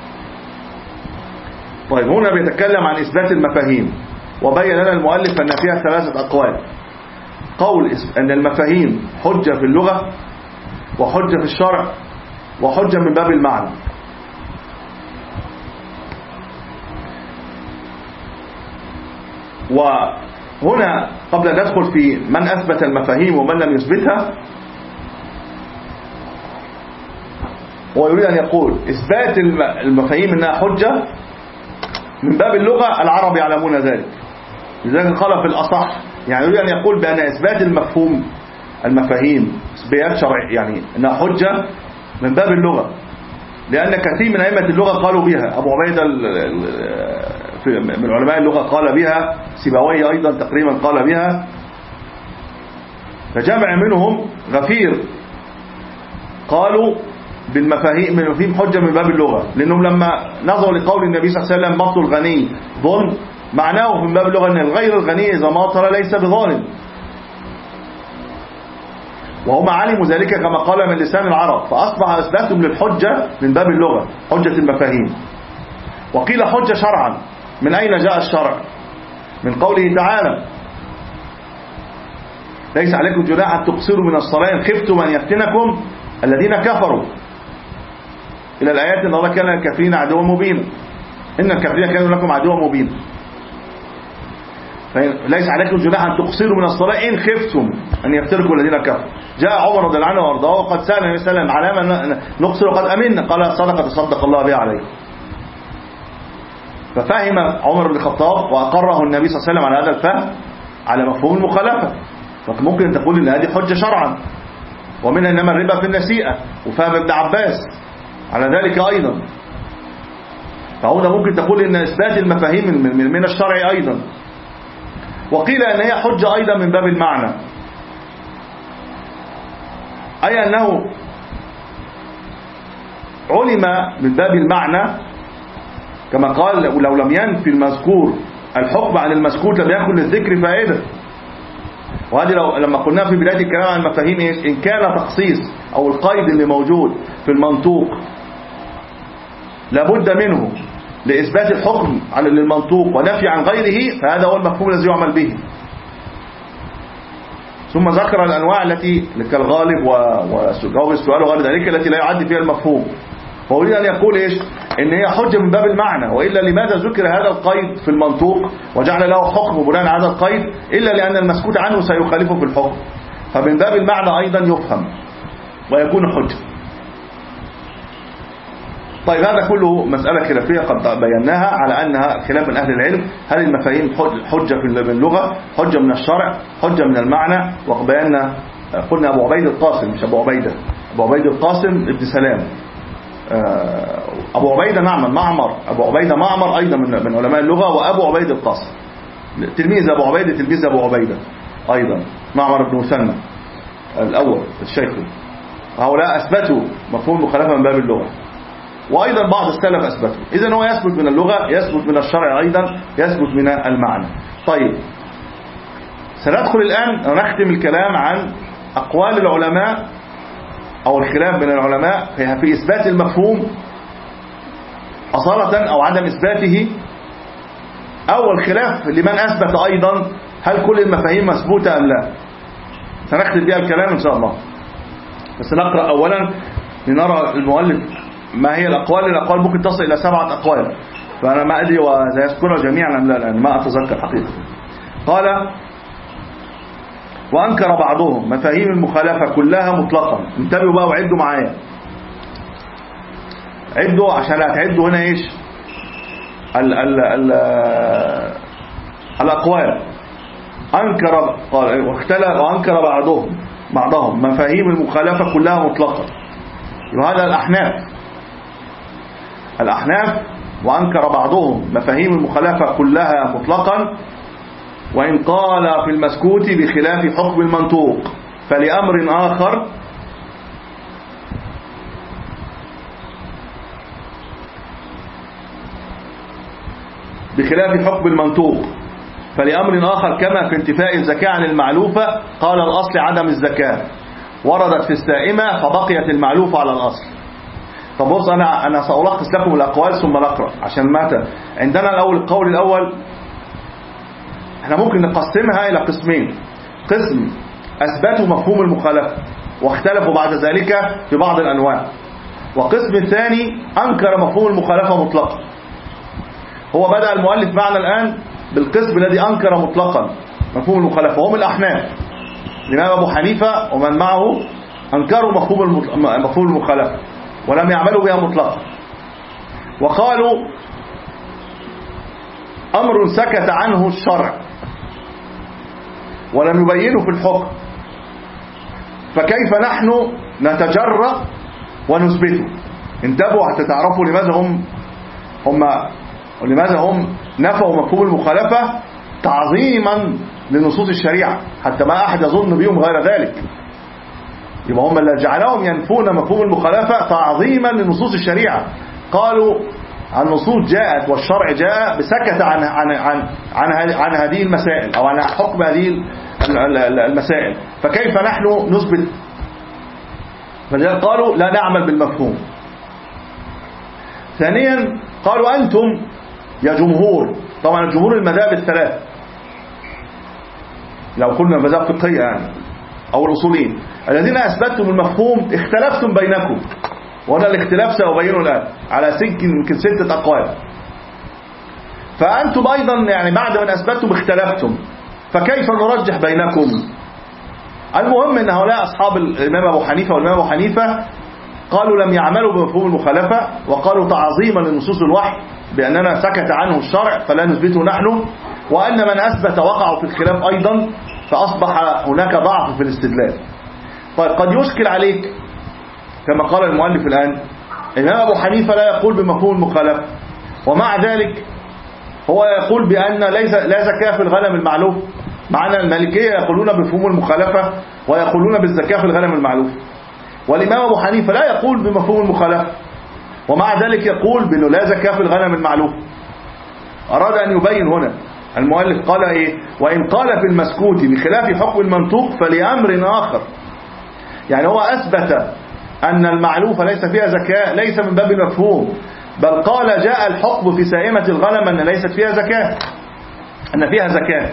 طيب، هنا بيتكلم عن إثبات المفاهيم، وبين لنا المؤلف أن فيها ثلاثة أقوال. قول أن المفاهيم حجة في اللغة، وحجة في الشرع، وحجة من باب المعنى. وهنا قبل أن ندخل في من أثبت المفاهيم ومن لم يثبتها، هو يريد أن يقول إثبات المفاهيم أنها حجة من باب اللغة، العرب يعلمون ذلك، لذلك قال في الأصح، يعني يريد أن يقول بأن إثبات المفهوم المفاهيم إثبات شرعي، يعني أنها حجة من باب اللغة، لأن كثير من أئمة اللغة قالوا بها. أبو عبيدة من علماء اللغة قال بها، سيبويه أيضا تقريبا قال بها، فجمع منهم غفير قالوا بالمفاهيم من مفاهيم حجة من باب اللغة، لأنهم لما نظروا لقول النبي صلى الله عليه وسلم مطل الغني ظلم، معناه من باب اللغة أن الغير الغني إذا ماطل ليس بظالم، وهم علموا ذلك كما قال من لسان العرب، فأصبح أثباتهم للحجة من باب اللغة حجة المفاهيم. وقيل حجة شرعا، من أين جاء الشرع؟ من قوله تعالى ليس عليكم جناح أن تقصروا من الصلاة إن خفتم أن يفتنكم الذين كفروا، إلى الآيات إن الله كان الكافرين عدوا مبينا، إن الكافرين كانوا لكم عدوا مبينا. ليس عليكم جناح أن تقصروا من الصلاة إن خفتم أن يفتنكم الذين كفروا. جاء عمر رضي الله عنه وارضاه وقد سأل النبي صلى الله عليه وسلم على ما نقصر قد أمنا، قال صدقة تصدق الله بها عليه. ففهم عمر بن الخطاب وأقره النبي صلى الله عليه وسلم على هذا الفهم على مفهوم المخالفة. فممكن تقول إن هذه حجة شرعا، ومنها إنما الربا في النسيئة، وفهم ابن عباس على ذلك أيضا. فهنا ممكن تقول إن إثبات المفاهيم من الشرع أيضا. وقيل أن هي حجة أيضا من باب المعنى، أي أنه علم من باب المعنى كما قال ولو لم ينفي المذكور الحكم عن المسكوت لم يكن للذكر فائدة. وهذه لو لما قلنا في بداية الكلام عن المفاهيم إيش؟ إن كان تخصيص أو القيد اللي موجود في المنطوق لابد منه لإثبات الحكم على المنطوق ونفي عن غيره، فهذا هو المفهوم الذي يعمل به. ثم ذكر الأنواع التي كالغالب وجواب السؤال وغير ذلك التي لا يعد فيها المفهوم. هو يريد أن يقول إيش؟ إن هي حجة من باب المعنى، وإلا لماذا ذكر هذا القيد في المنطوق وجعل له حكم بناء على هذا القيد إلا لأن المسكوت عنه سيخالفه في الحكم. فمن باب المعنى أيضا يفهم ويكون حجة. طيب هذا كله مسألة خلافية قد بيناها على أنها خلاف من أهل العلم، هل المفاهيم حجة في اللغة، حجة من الشرع، حجة من المعنى. وبينا قلنا أبو عبيد القاسم مش أبو عبيدة، أبو عبيد القاسم ابن سلام، أبو عبيدة معمر معمر أبو عبيدة معمر أيضا من من علماء اللغة، وأبو عبيد القاسم تلميذ أبو عبيدة تلميذ أبو عبيدة أيضا معمر بن مثنى الأول الشيخ. هؤلاء أثبتوا مفهوم المخالفة من باب اللغة، وأيضا بعض السلف أثبتوا. إذن هو يثبت من اللغة، يثبت من الشرع، أيضا يثبت من المعنى. طيب سندخل الآن ونختم الكلام عن أقوال العلماء أو الخلاف بين العلماء في إثبات المفهوم أصالة أو عدم إثباته. أول خلاف لمن أثبت أيضا هل كل المفاهيم مثبوتة أم لا. سنختم بها الكلام إن شاء الله، بس نقرأ أولا لنرى المؤلف ما هي الأقوال. الأقوال ممكن تصل إلى سبعة أقوال، فأنا ما أدري وسيذكرها جميعا أم لا، لأن ما أتذكر حقيقة. قال وأنكر بعضهم مفاهيم المخالفة كلها مطلقا. انتبهوا بقى وعدوا معايا، عدوا عشان هتعدوا هنا إيش ال ال ال الأقوال. أنكر قال واختلف وأنكر بعضهم بعضهم مفاهيم المخالفة كلها مطلقا. وهذا الأحناف الأحناف وأنكر بعضهم مفاهيم المخالفة كلها مطلقا، وإن قال في المسكوت بخلاف حكم المنطوق فلأمر آخر بخلاف حكم المنطوق فلأمر آخر كما في انتفاء الزكاة عن المعلوفة قال الأصل عدم الزكاة، وردت في السائمة فبقيت المعلوفة على الأصل. طب بص أنا أنا سألخص لكم الأقوال ثم نقرأ عشان مات. عندنا الأول القول الأول احنا ممكن نقسمها إلى قسمين. قسم أثبتوا مفهوم المخالفة واختلفوا بعد ذلك في بعض الأنواع، وقسم الثاني أنكر مفهوم المخالفة مطلقا. هو بدأ المؤلف معنا الآن بالقسم الذي أنكر مطلقا مفهوم المخالفة، وهم الأحناف. الإمام أبو حنيفة ومن معه أنكروا مفهوم مفهوم المخالفة ولم يعملوا بها مطلقا، وقالوا أمر سكت عنه الشرع ولم يبينه في الحكم، فكيف نحن نتجرأ ونثبته. انتبهوا حتى تعرفوا لماذا هم هم ولماذا هم نفوا مفهوم المخالفة تعظيما لنصوص الشريعة، حتى ما أحد يظن بهم غير ذلك. يبقى هم اللي جعلهم ينفون مفهوم المخالفة تعظيما لنصوص الشريعة. قالوا النصوص جاءت والشرع جاء بسكت عن عن عن عن, عن هذه المسائل أو عن حكم هذه المسائل، فكيف نحن نثبت؟ قالوا لا نعمل بالمفهوم. ثانيا قالوا أنتم يا جمهور، طبعا الجمهور المذاهب الثلاث لو قلنا المذاهب الفقهية يعني أو الأصولين الذين أثبتتم المفهوم اختلفتم بينكم، وهنا الاختلاف سأبينه الآن على سنك يمكن ستة أقوال. فأنتم أيضا يعني بعد من أثبتتم اختلفتم، فكيف نرجح بينكم؟ المهم أن هؤلاء أصحاب الإمام أبو حنيفة والإمام أبو حنيفة قالوا لم يعملوا بمفهوم المخالفة، وقالوا تعظيما لنصوص الوحي بأننا سكت عنه الشرع فلا نثبته نحن، وأن من أثبت وقعوا في الخلاف أيضا، فأصبح هناك ضعف في الاستدلال. طيب قد يشكل عليك كما قال المؤلف الآن الإمام أبو حنيفة لا يقول بمفهوم المخالفة، ومع ذلك هو يقول بأن ليس لا زكاة في الغنم المعلوف، مع أن المالكية يقولون بمفهوم المخالفة ويقولون بالزكاة في الغنم المعلوف، والإمام أبو حنيفة لا يقول بمفهوم المخالفة ومع ذلك يقول بأنه لا زكاة في الغنم المعلوف. أراد أن يبين هنا المؤلف قال إيه؟ وإن قال في المسكوت بخلاف حكم المنطوق فلأمر آخر، يعني هو أثبت أن المعلوفة ليس فيها زكاة ليس من باب المفهوم، بل قال جاء الحكم في سائمة الغنم أن ليست فيها زكاة، أن فيها زكاة،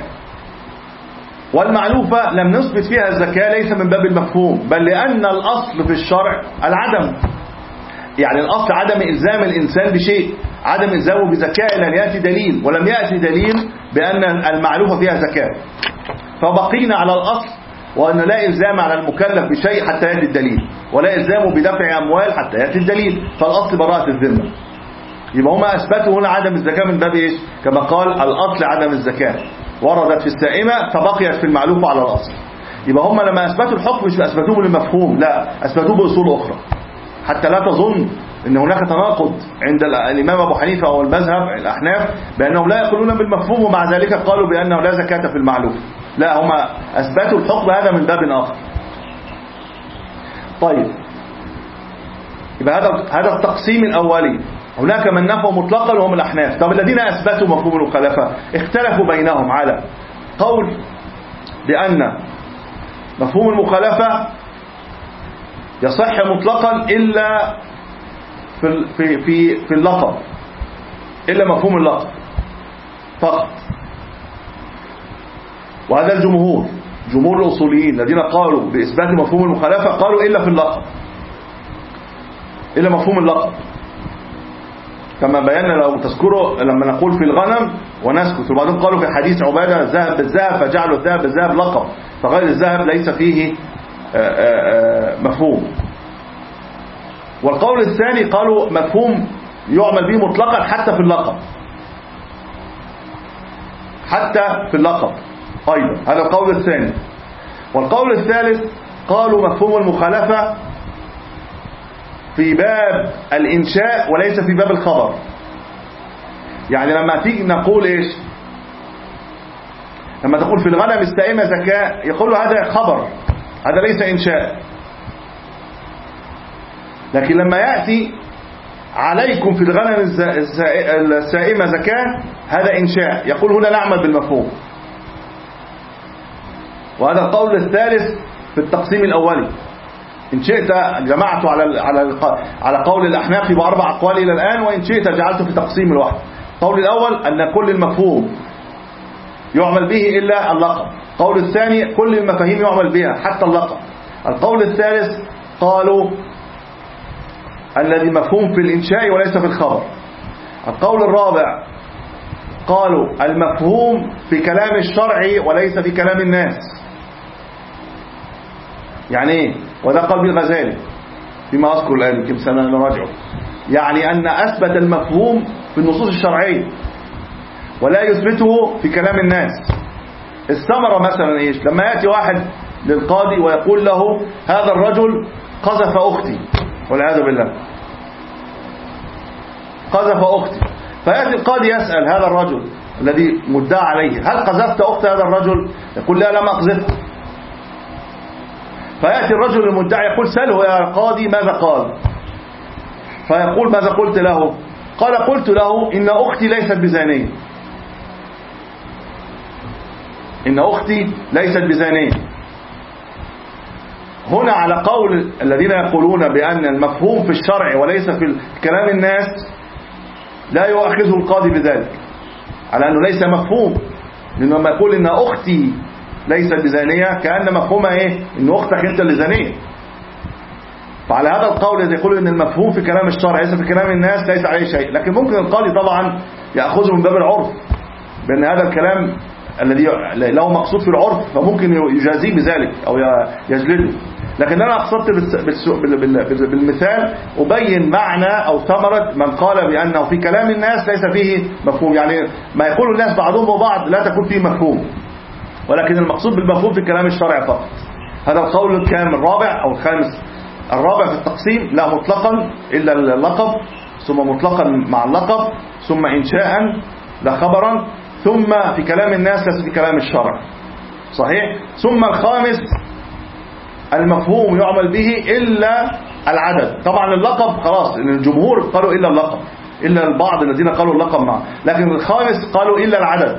والمعلوفة لم نثبت فيها الزكاة ليس من باب المفهوم، بل لأن الأصل في الشرع العدم، يعني الأصل عدم إلزام الإنسان بشيء، عدم إلزامه بزكاة لن يأتي دليل، ولم يأتي دليل بأن المعلوفة فيها زكاة، فبقينا على الأصل وأن لا إلزام على المكلف بشيء حتى يأتي الدليل، ولا إلزامه بدفع أموال حتى يأتي الدليل، فالأصل براءة الذمة. يبقى هما أثبتوا هنا عدم الزكاة من باب إيش؟ كما قال الأصل عدم الزكاة وردت في السائمة فبقيت في المعلوفة على الأصل. يبقى هما لما أثبتوا الحكم مش أثبتوه بالمفهوم، لا أثبتوه بأصول أخرى، حتى لا تظن أن هناك تناقض عند الإمام أبو حنيفة أو المذهب الأحناف بأنهم لا يقولون بالمفهوم ومع ذلك قالوا بأنه لا زكاة في المعلوف، لا هما أثبتوا الحكم هذا من باب آخر. طيب يبقى هذا هذا التقسيم الأولي. هناك من نفوا مطلقا وهم الأحناف. طب الذين أثبتوا مفهوم المخالفة اختلفوا بينهم على قول بأن مفهوم المخالفة يصح مطلقا إلا في في في في اللقب، إلا مفهوم اللقب فقط، وهذا الجمهور جمهور الأصوليين الذين قالوا بإثبات مفهوم المخالفة قالوا إلا في اللقب، إلا مفهوم اللقب، كما بينا لو تذكروا لما نقول في الغنم ونسكت، وبعدين قالوا في حديث عبادة الذهب بالذهب فجعلوا الذهب بالذهب لقب، فغير الذهب ليس فيه مفهوم. والقول الثاني قالوا مفهوم يعمل به مطلقا حتى في اللقب، حتى في اللقب أيضا، هذا القول الثاني. والقول الثالث قالوا مفهوم المخالفة في باب الإنشاء وليس في باب الخبر. يعني لما تيجي نقول إيش، لما تقول في الغنم السائمة زكاة يقولوا هذا خبر، هذا ليس إنشاء. لكن لما يأتي عليكم في الغنم السائمة زكاة هذا إنشاء، يقول هنا نعمل بالمفهوم. وهذا القول الثالث في التقسيم الأولي. إن شئت جمعته على على على قول الأحناف بأربع أقوال إلى الآن، وإن شئت جعلته في تقسيم الواحد. القول الأول أن كل المفهوم يعمل به إلا اللقب. القول الثاني كل المفاهيم يعمل بها حتى اللقب. القول الثالث قالوا الذي مفهوم في الإنشاء وليس في الخبر. القول الرابع قالوا المفهوم في كلام الشرع وليس في كلام الناس. يعني ايه؟ وده قال الغزالي فيما أذكر الآن كم سنة نراجعه، يعني أن أثبت المفهوم في النصوص الشرعية ولا يثبته في كلام الناس. الثمرة مثلا ايش؟ لما يأتي واحد للقاضي ويقول له هذا الرجل قذف أختي والعياذ بالله، قذف أختي، فيأتي القاضي يسأل هذا الرجل الذي مدعى عليه هل قذفت أخت هذا الرجل؟ يقول لا لم أقذفه. فيأتي الرجل المدعي يقول سأله يا قاضي ماذا قال، فيقول ماذا قلت له؟ قال قلت له إن أختي ليست بزانية، إن أختي ليست بزانية. هنا على قول الذين يقولون بأن المفهوم في الشرع وليس في كلام الناس لا يؤاخذه القاضي بذلك، على أنه ليس مفهوم، لأنه لما يقول إن أختي ليست بزانية كأن مفهومها إيه؟ إن أختك أنت اللي زانية. فعلى هذا القول الذي يقول إن المفهوم في كلام الشرع ليس في كلام الناس ليس عليه شيء، لكن ممكن القاضي طبعا يأخذه من باب العرف، بأن هذا الكلام الذي له مقصود في العرف فممكن يجازيه بذلك أو يجلده. لكن أنا أقصدت بالمثال أبين معنى أو ثمرة من قال بأنه في كلام الناس ليس فيه مفهوم، يعني ما يقول الناس بعضهم وبعض لا تكون فيه مفهوم، ولكن المقصود بالمفهوم في كلام الشرع فقط. هذا القول الكام الرابع أو الخامس. الرابع في التقسيم لا مطلقا إلا اللقب، ثم مطلقا مع اللقب، ثم إنشاء لا خبرا، ثم في كلام الناس ليس في كلام الشرع. صحيح. ثم الخامس المفهوم يعمل به إلا العدد. طبعا اللقب خلاص إن الجمهور قالوا إلا اللقب، إلا البعض الذين قالوا اللقب معه، لكن الخامس قالوا إلا العدد،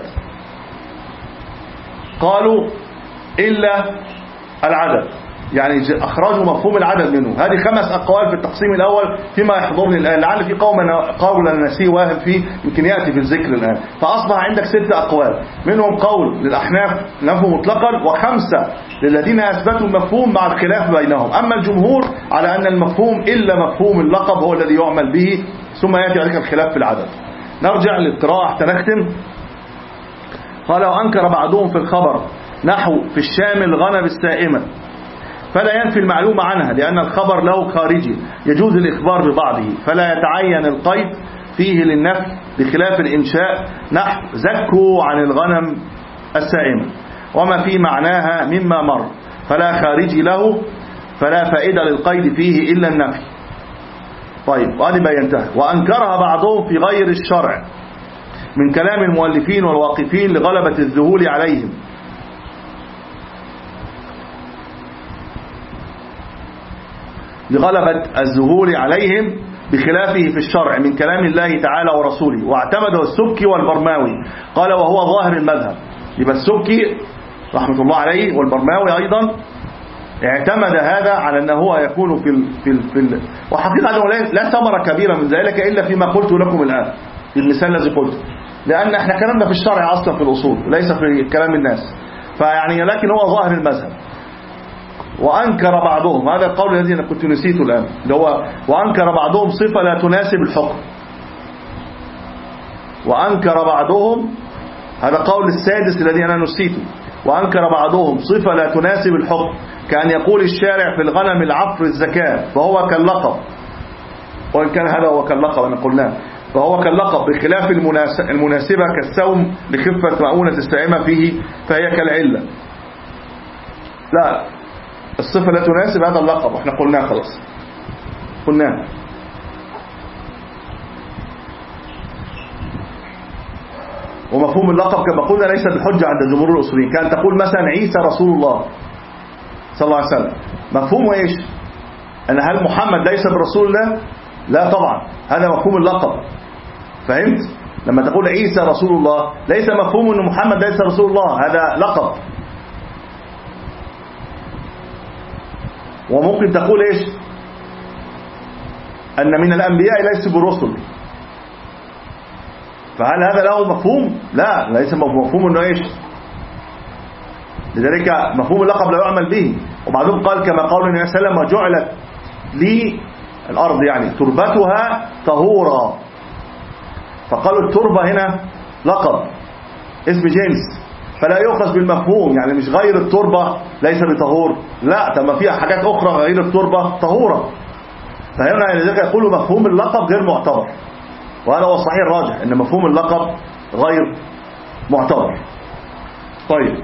قالوا إلا العدد، يعني أخرجوا مفهوم العدد منه. هذه خمس أقوال في التقسيم الأول فيما يحضرني الآن، لعل في قوم قولا نسيه واهم فيه يمكن يأتي في الذكر الآن. فأصبح عندك ست أقوال، منهم قول للأحناف نفوا مطلقا، وخمسة للذين أثبتوا المفهوم مع الخلاف بينهم. أما الجمهور على أن المفهوم إلا مفهوم اللقب هو الذي يعمل به، ثم يأتي عليك الخلاف في العدد. نرجع للقراءة حتى نختم. قال وأنكر بعضهم في الخبر نحو في الشام الغنم السائمة، فلا ينفي المعلومة عنها لأن الخبر له خارجي يجوز الإخبار ببعضه، فلا يتعين القيد فيه للنفي، بخلاف الإنشاء نحو زكوا عن الغنم السائمة وما في معناها مما مر، فلا خارجي له، فلا فائدة للقيد فيه إلا النفي. طيب وهذه بينتها. وأنكرها بعضهم في غير الشرع من كلام المؤلفين والواقفين لغلبة الذهول عليهم، لغلبة الذهول عليهم بخلافه في الشرع من كلام الله تعالى ورسوله، واعتمده السبكي والبرماوي. قال وهو ظاهر المذهب. يبقى السبكي رحمة الله عليه والبرماوي أيضا اعتمد هذا على أنه هو يكون في ال في ال في ال وحقيقة لا ثمرة كبيرة من ذلك إلا فيما قلت لكم الآن في المثال الذي قلته، لأن احنا كلامنا في الشرع أصلا في الأصول ليس في كلام الناس، فيعني لكن هو ظاهر المذهب. وأنكر بعضهم، هذا القول الذي أنا كنت نسيته الآن، اللي هو وأنكر بعضهم صفة لا تناسب الحكم. وأنكر بعضهم، هذا قول السادس الذي أنا نسيته، وأنكر بعضهم صفة لا تناسب الحكم، كأن يقول الشارع في الغنم العفر الزكاة فهو كاللقب، وإن كان هذا هو كاللقب أنا قلناه، فهو كاللقب بخلاف المناسبة كالسوم لخفة مؤونة السائمة فيه فهي كالعلة. لا، الصفة لا تناسب هذا اللقب، واحنا قلناه خلاص قلناه. ومفهوم اللقب كما قلنا ليس بحجة عند جمهور الأصوليين. كان تقول مثلا عيسى رسول الله صلى الله عليه وسلم، مفهومه ايش؟ أن هل محمد ليس برسول الله؟ لا طبعا، هذا مفهوم اللقب. فهمت؟ لما تقول عيسى رسول الله ليس مفهوم أن محمد ليس رسول الله، هذا لقب. وممكن تقول ايش؟ أن من الأنبياء ليس برسل، فهل هذا له مفهوم؟ لا، ليس مفهوم انه ايش؟ لذلك مفهوم اللقب لا يعمل به. وبعضهم قال كما قال النبي صلى الله عليه وسلم وجعلت لي الأرض يعني تربتها طهورا، فقالوا التربة هنا لقب اسم جنس، فلا يؤخذ بالمفهوم، يعني مش غير التربة ليس بطهور، لا، طب فيها حاجات أخرى غير التربة طهورة. فهنا لذلك يقولوا مفهوم اللقب غير معتبر، وهذا هو الصحيح الراجح أن مفهوم اللقب غير معتبر. طيب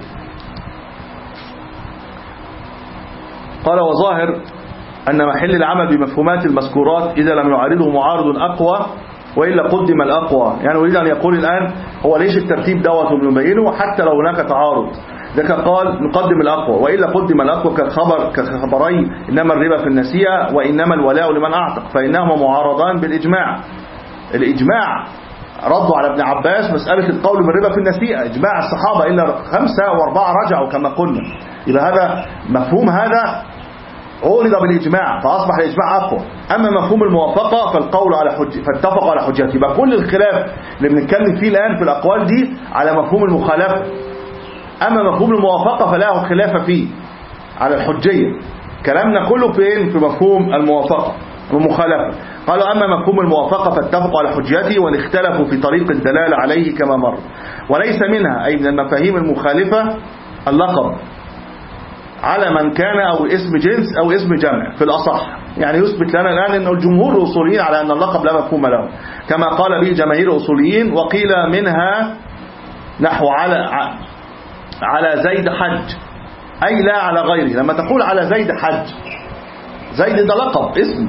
قال وظاهر أن محل العمل بمفهومات المذكورات إذا لم يعارضه معارض أقوى وإلا قدم الأقوى. يعني أريد أن يقول الآن هو ليش الترتيب دوت ومبينه حتى لو هناك تعارض، ذاك قال نقدم الأقوى، وإلا قدم الأقوى كالخبر كخبري إنما الربا في النسيئة وإنما الولاء لمن أعتق، فإنهما معارضان بالإجماع. الإجماع ردوا على ابن عباس مسألة القول بالربا في النسيئة، إجماع الصحابة إلا خمسة وأربعة رجعوا كما قلنا. إذا هذا مفهوم هذا عورض بالإجماع فأصبح الإجماع أقوى. أما مفهوم الموافقة فالقول على حج فاتفقوا على حجته. يبقى كل الخلاف اللي بنتكلم فيه الآن في الأقوال دي على مفهوم المخالفة. أما مفهوم الموافقة فلا خلاف فيه على الحجية. كلامنا كله فين؟ في مفهوم الموافقة والمخالفة. قالوا أما مفهوم الموافقة فاتفقوا على حجته وان اختلفوا في طريق الدلالة عليه كما مر. وليس منها أي من المفاهيم المخالفة اللقب على من كان أو اسم جنس أو اسم جمع في الأصح. يعني يثبت لنا الآن أن الجمهور الأصوليين على أن اللقب لا مفهوم له كما قال به جماهير الأصوليين. وقيل منها نحو على على زيد حج أي لا على غيره. لما تقول على زيد حج، زيد ده لقب اسم،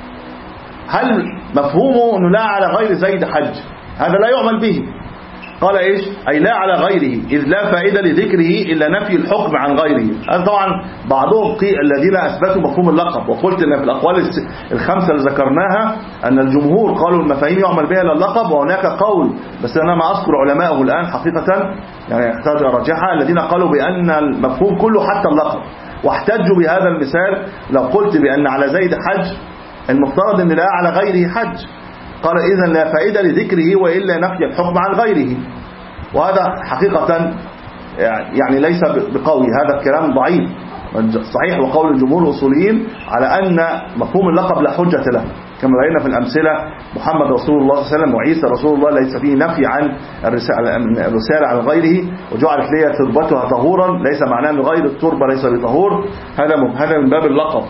هل مفهومه أنه لا على غير زيد حج؟ هذا لا يعمل به. قال إيش؟ أي لا على غيره إذ لا فائدة لذكره إلا نفي الحكم عن غيره. هذا طبعا بعضهم الذين أثبتوا مفهوم اللقب، وقلت أن في الأقوال الخمسة اللي ذكرناها أن الجمهور قالوا المفاهيم يعمل بها للقب، وهناك قول بس أنا ما أذكر علماءه الآن حقيقة يعني يحتاج أرجحها الذين قالوا بأن المفهوم كله حتى اللقب، واحتجوا بهذا المثال. لو قلت بأن على زيد حج المفترض أن لا على غيره حج، قال إذن لا فائدة لذكره وإلا نفي الحكم عن غيره. وهذا حقيقة يعني ليس بقوي، هذا الكلام ضعيف. صحيح وقول الجمهور الأصوليين على أن مفهوم اللقب لا حجة له، كما رأينا في الأمثلة محمد رسول الله صلى الله عليه وسلم وعيسى رسول الله ليس فيه نفي عن الرسالة عن غيره. وجعلت لي تربتها طهورا ليس معناه أن غير التربة ليس بطهور، هذا هذا من باب اللقب.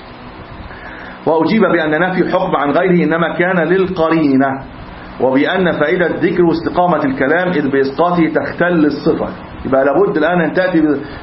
وأجيب بأن نفي الحكم عن غيره إنما كان للقرينة، وبأن فائدة ذكر واستقامة الكلام إذ بإسقاطه تختل الصفة. يبقى لابد الآن أن تأتي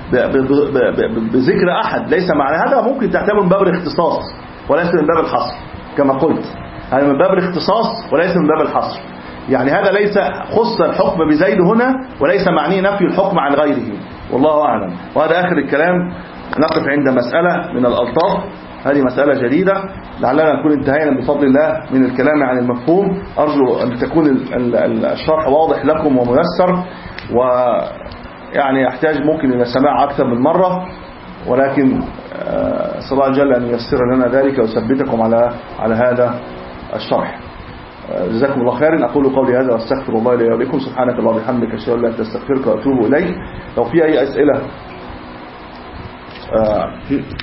بذكر أحد ليس معنى هذا ممكن تعتبر من باب الاختصاص وليس من باب الحصر كما قلت. هذا من باب الاختصاص وليس من باب الحصر. يعني هذا ليس خص الحكم بزيد هنا وليس معنيه نفي الحكم عن غيره، والله أعلم. وهذا آخر الكلام. نقف عند مسألة من الألطاف، هذه مسألة جديدة لعلنا نكون انتهينا بفضل الله من الكلام عن المفهوم. أرجو أن تكون الشرح واضح لكم وميسر، ويعني يحتاج ممكن إلى سماع أكثر من مرة، ولكن صلى الله جل أن ييسر لنا ذلك ويثبتكم على على هذا الشرح. جزاكم الله خيرا. أقول قولي هذا واستغفر الله لي ولكم. سبحانك اللهم وبحمدك أشهد أن لا إله إلا أنت أستغفرك وأتوب إليك. لو في أي أسئلة